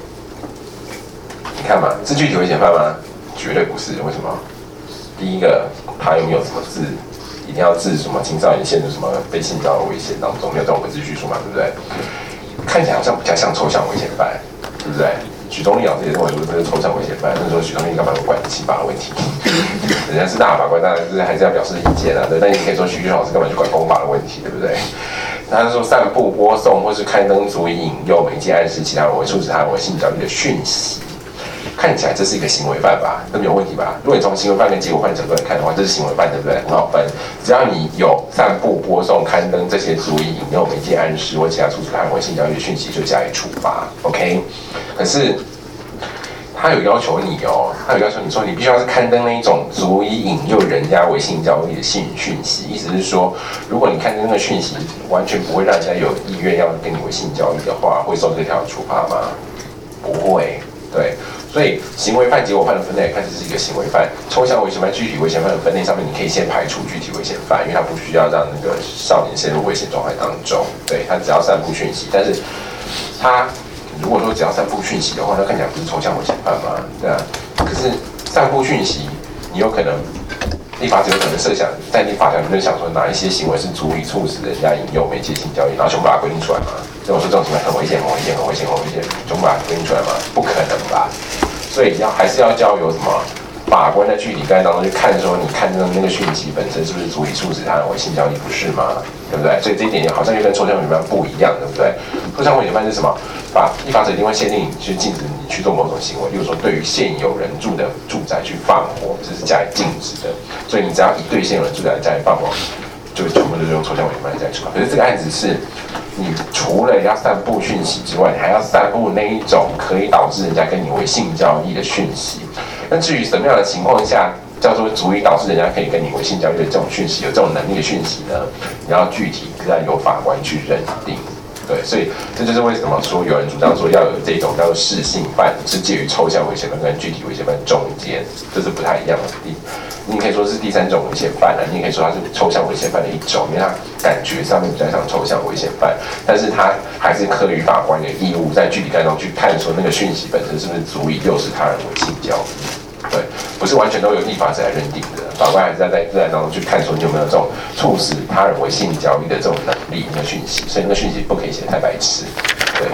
你看嘛，是具体危险犯吗？绝对不是。为什么？第一个，他有没有什么字，一定要字什么青少年陷入什么被性骚扰危险当中，没有这种文字叙述嘛，对不对？看起来好像比较像抽象危险犯，对不对？许宗力老师也认为说这是抽象危险犯，那时候许宗力干嘛有管刑法的问题？人家是大法官，当然是还是要表示意见啊，对。但你可以说许老师干嘛去管公法的问题，对不对？他说散布、播送或是刊登足以引诱、媒介暗示其他人为促使他人为性交易的讯息。看起来这是一个行为犯吧，这没有问题吧？如果你从行为犯跟结果犯的角度来看的话，这是行为犯，对不对？很好分，只要你有散布、播送、刊登这些足以引诱、媒介暗示或其他促使他人为性交易的讯息，就加以处罚。OK， 可是他有要求你哦，他有要求你说，你必须要是刊登那一种足以引诱人家为性交易的讯息，意思是说，如果你刊登那个讯息完全不会让人家有意愿要跟你为性交易的话，会受这条处罚吗？不会，对。所以行为犯、结果犯的分类看，这是一个行为犯；抽象危险犯、具体危险犯的分类上面，你可以先排除具体危险犯，因为他不需要让那个少年陷入危险状态当中。对，他只要散布讯息，但是他如果说只要散布讯息的话，那看起来不是抽象危险犯吗？对啊。可是散布讯息，你有可能立法者有可能设想在立法条里面想说哪一些行为是足以促使人家引诱、媒介性交易，然后全部把它规定出来嘛？所以我说这种行为很危险、很危险、很危险、很危险，全部把它规定出来嘛？不可能吧？所以还是要交由什么法官在具体个案当中去看，说你看那个讯息本身是不是足以促使他人为性交易，不是吗？对不对？所以这一点好像又跟抽象危险犯不一样，对不对？抽象危险犯是什么？立法者一定会限定去禁止你去做某种行为，例如说对于现有人住的住宅去放火，这是加以禁止的。所以你只要对现有人住宅加以放火，就全部都是用抽象危险犯来处罚。可是这个案子是，你除了要散布讯息之外，你还要散布那一种可以导致人家跟你为性交易的讯息。那至于什么样的情况下叫做足以导致人家可以跟你为性交易的这种讯息，有这种能力的讯息呢？你要具体个案由法官去认定。对，所以这就是为什么说有人主张说要有这种叫做适性犯，是介于抽象危险犯跟具体危险犯中间，这是不太一样的地。你可以说是第三种危险犯你也可以说它是抽象危险犯的一种，因为它感觉上面比较像抽象危险犯，但是它还是课于法官的义务，在具体个案中去看说那个讯息本身是不是足以诱使他人为性交易。对，不是完全都由立法者来认定的，法官还是在个案当中去看说你有没有这种促使他人为性交易的这种能力，那个讯息，所以那个讯息不可以写太白痴，对。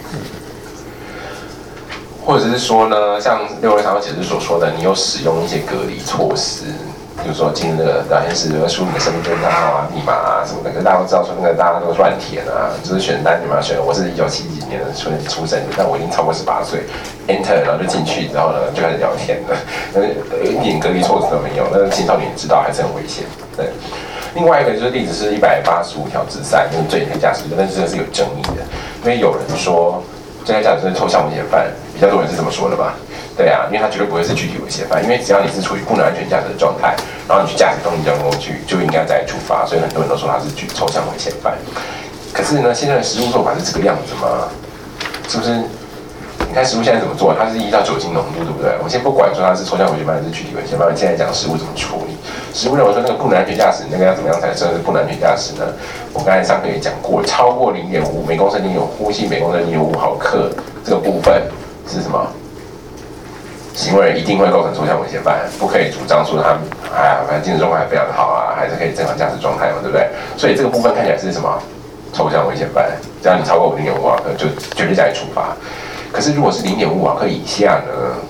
或者是说呢，像623号解释所说的，你有使用一些隔离措施，比如说进那个聊天室输入你的身份证号啊、密码啊什么的，可是大家都知道说那个大家都乱填啊，就是选单你嘛选，我是1970几年的出生的，但我已经超过18岁 ，Enter 然后就进去之后呢就开始聊天了，一点隔离措施都没有，那个青少年知道还是很危险，对。另外一个就是例子是185条之3，就是醉酒驾驶，但是这个是有争议的，因为有人说醉酒驾驶是抽象危险犯，比较多人是这么说的吧？对啊，因为它绝对不会是具体危险犯，因为只要你是处于不能安全驾驶的状态，然后你去驾驶动力交通工具，就应该加以处罚，所以很多人都说它是抽象危险犯。可是呢，现在的实务做法是这个样子吗？是不是你看食物现在怎么做？它是依照酒精浓度，对不对？我们先不管说它是抽象危险犯还是具体危险犯，现在讲食物怎么处理。食物认为说那个不能安全驾驶，那个要怎么样才算是不能安全驾驶呢？我刚才上课也讲过，超过0.5每公升你有呼吸每公升0.5毫克这个部分是什么？行为人一定会构成抽象危险犯，不可以主张说他反正精神状态还非常好啊，还是可以正常驾驶状态嘛，对不对？所以这个部分看起来是什么？抽象危险犯，只要你超过0.5毫克，就绝对加以处罚。可是如果是0.5毫克以下呢？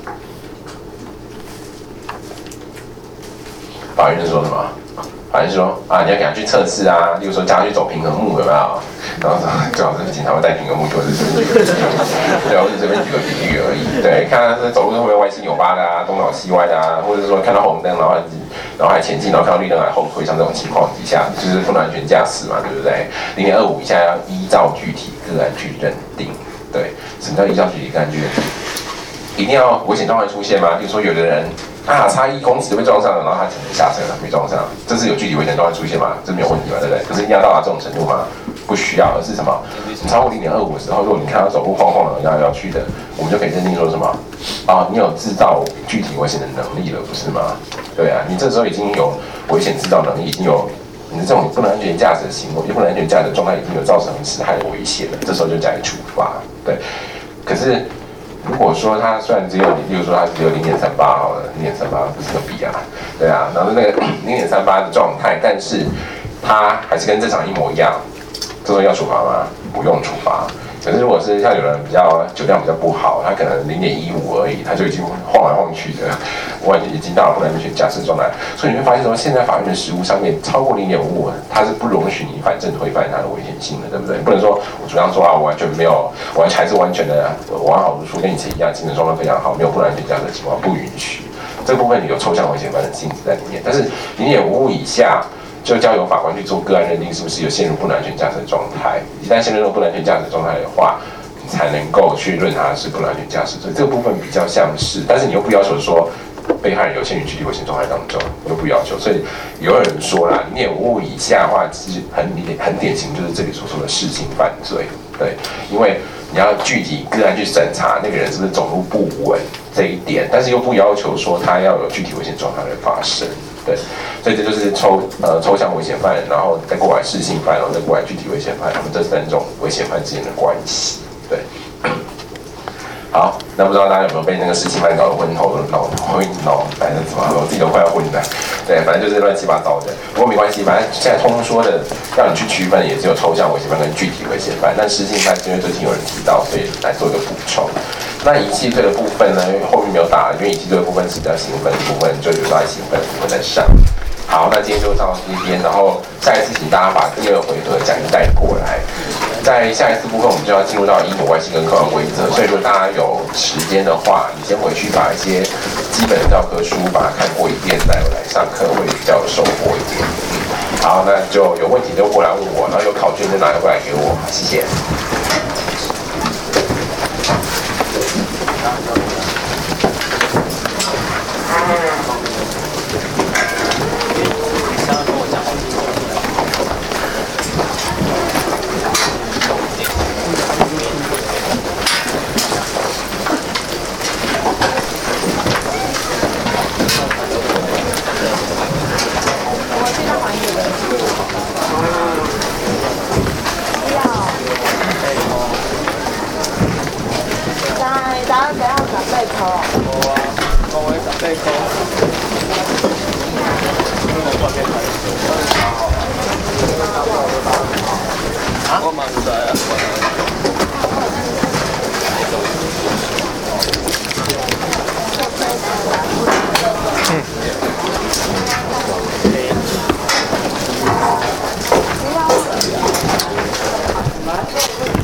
法院是说什么？法院说啊，你要给他去测试啊，例如说叫他去走平衡木，有没有？然后最好是警察会带平衡木，或者是随便举个例，对，我是随便举个比喻而已。对，看他走路会不会歪七扭八的啊，东倒西歪的啊，或者是说看到红灯然后还前进，然后看到绿灯还后退，像这种情况底下，就是不能安全驾驶嘛，对不对？0.25以下要依照具体个案去认定。对，什么叫依照具体个案去认定？一定要危险状态出现吗？比如说有的人差1公尺就被撞上了，然后他只能下车了，没撞上，这是有具体危险状态出现吗？这没有问题嘛，对不对？可是一定要到达这种程度吗？不需要，而是什么？你超过0.25的时候，如果你看他走路晃晃的、摇去的，我们就可以认定说什么？你有制造具体危险的能力了，不是吗？对啊，你这时候已经有危险制造能力，已经有你的这种不能安全驾驶的行为，不能安全驾驶的状态已经有造成危害的危险了，这时候就加以处罚。对，可是如果说它虽然只有，例如说它只有0.38好了，0.38不是个比啊，对啊，然后那个0.38的状态，但是它还是跟正常一模一样，这时候要处罚吗？不用处罚。可是如果是像有人比较酒量比较不好，他可能0.15而已，他就已经晃来晃去的，完全已经到了不能安全驾驶状态。所以你会发现说，现在法院的实务上面超过0.5，它是不容许你反正推翻它的危险性的，对不对？不能说我主张说我完全没有，我还是完全的完好如初，跟以前一样，精神状态非常好，没有不能安全驾驶的情况，不允许。这个部分有抽象危险犯的性质在里面，但是0.5以下。就交由法官去做个案认定，是不是有陷入不能安全驾驶的状态？一旦陷入不能安全驾驶的状态的话，你才能够去论他是不能安全驾驶。所以这个部分比较像是，但是你又不要求说被害人有陷于具体危险状态当中，又不要求。所以有人说啦，0.55以下的话，其实很典型，就是这里所说的适性犯罪。对，因为你要具体个案去审查那个人是不是走路不稳这一点，但是又不要求说他要有具体危险状态的发生。对，所以这就是抽象危险犯，然后再过来适性犯，然后再过来具体危险犯，他们这3种危险犯之间的关系。对，好，那不知道大家有没有被那个适性犯搞得昏头脑，反正什么，我自己都快要昏了。对，反正就是乱七八糟的。不过没关系，反正现在通说的让你去区分，也只有抽象危险犯跟具体危险犯。但适性犯是因为最近有人提到，所以来做一个补充。那遗弃罪的部分呢？因为后面没有打，因为遗弃罪的部分是比较兴奋的部分，就留在兴奋的部分在上。好，那今天就到这边，然后下一次请大家把第2回合讲义带过来。在下一次部分，我们就要进入到因果关系跟客观规则。所以，如果大家有时间的话，你先回去把一些基本的教科书把它看过一遍，再来上课会比较有收获一点。好，那就有问题就过来问我，然后有考卷就拿过来给我，谢谢。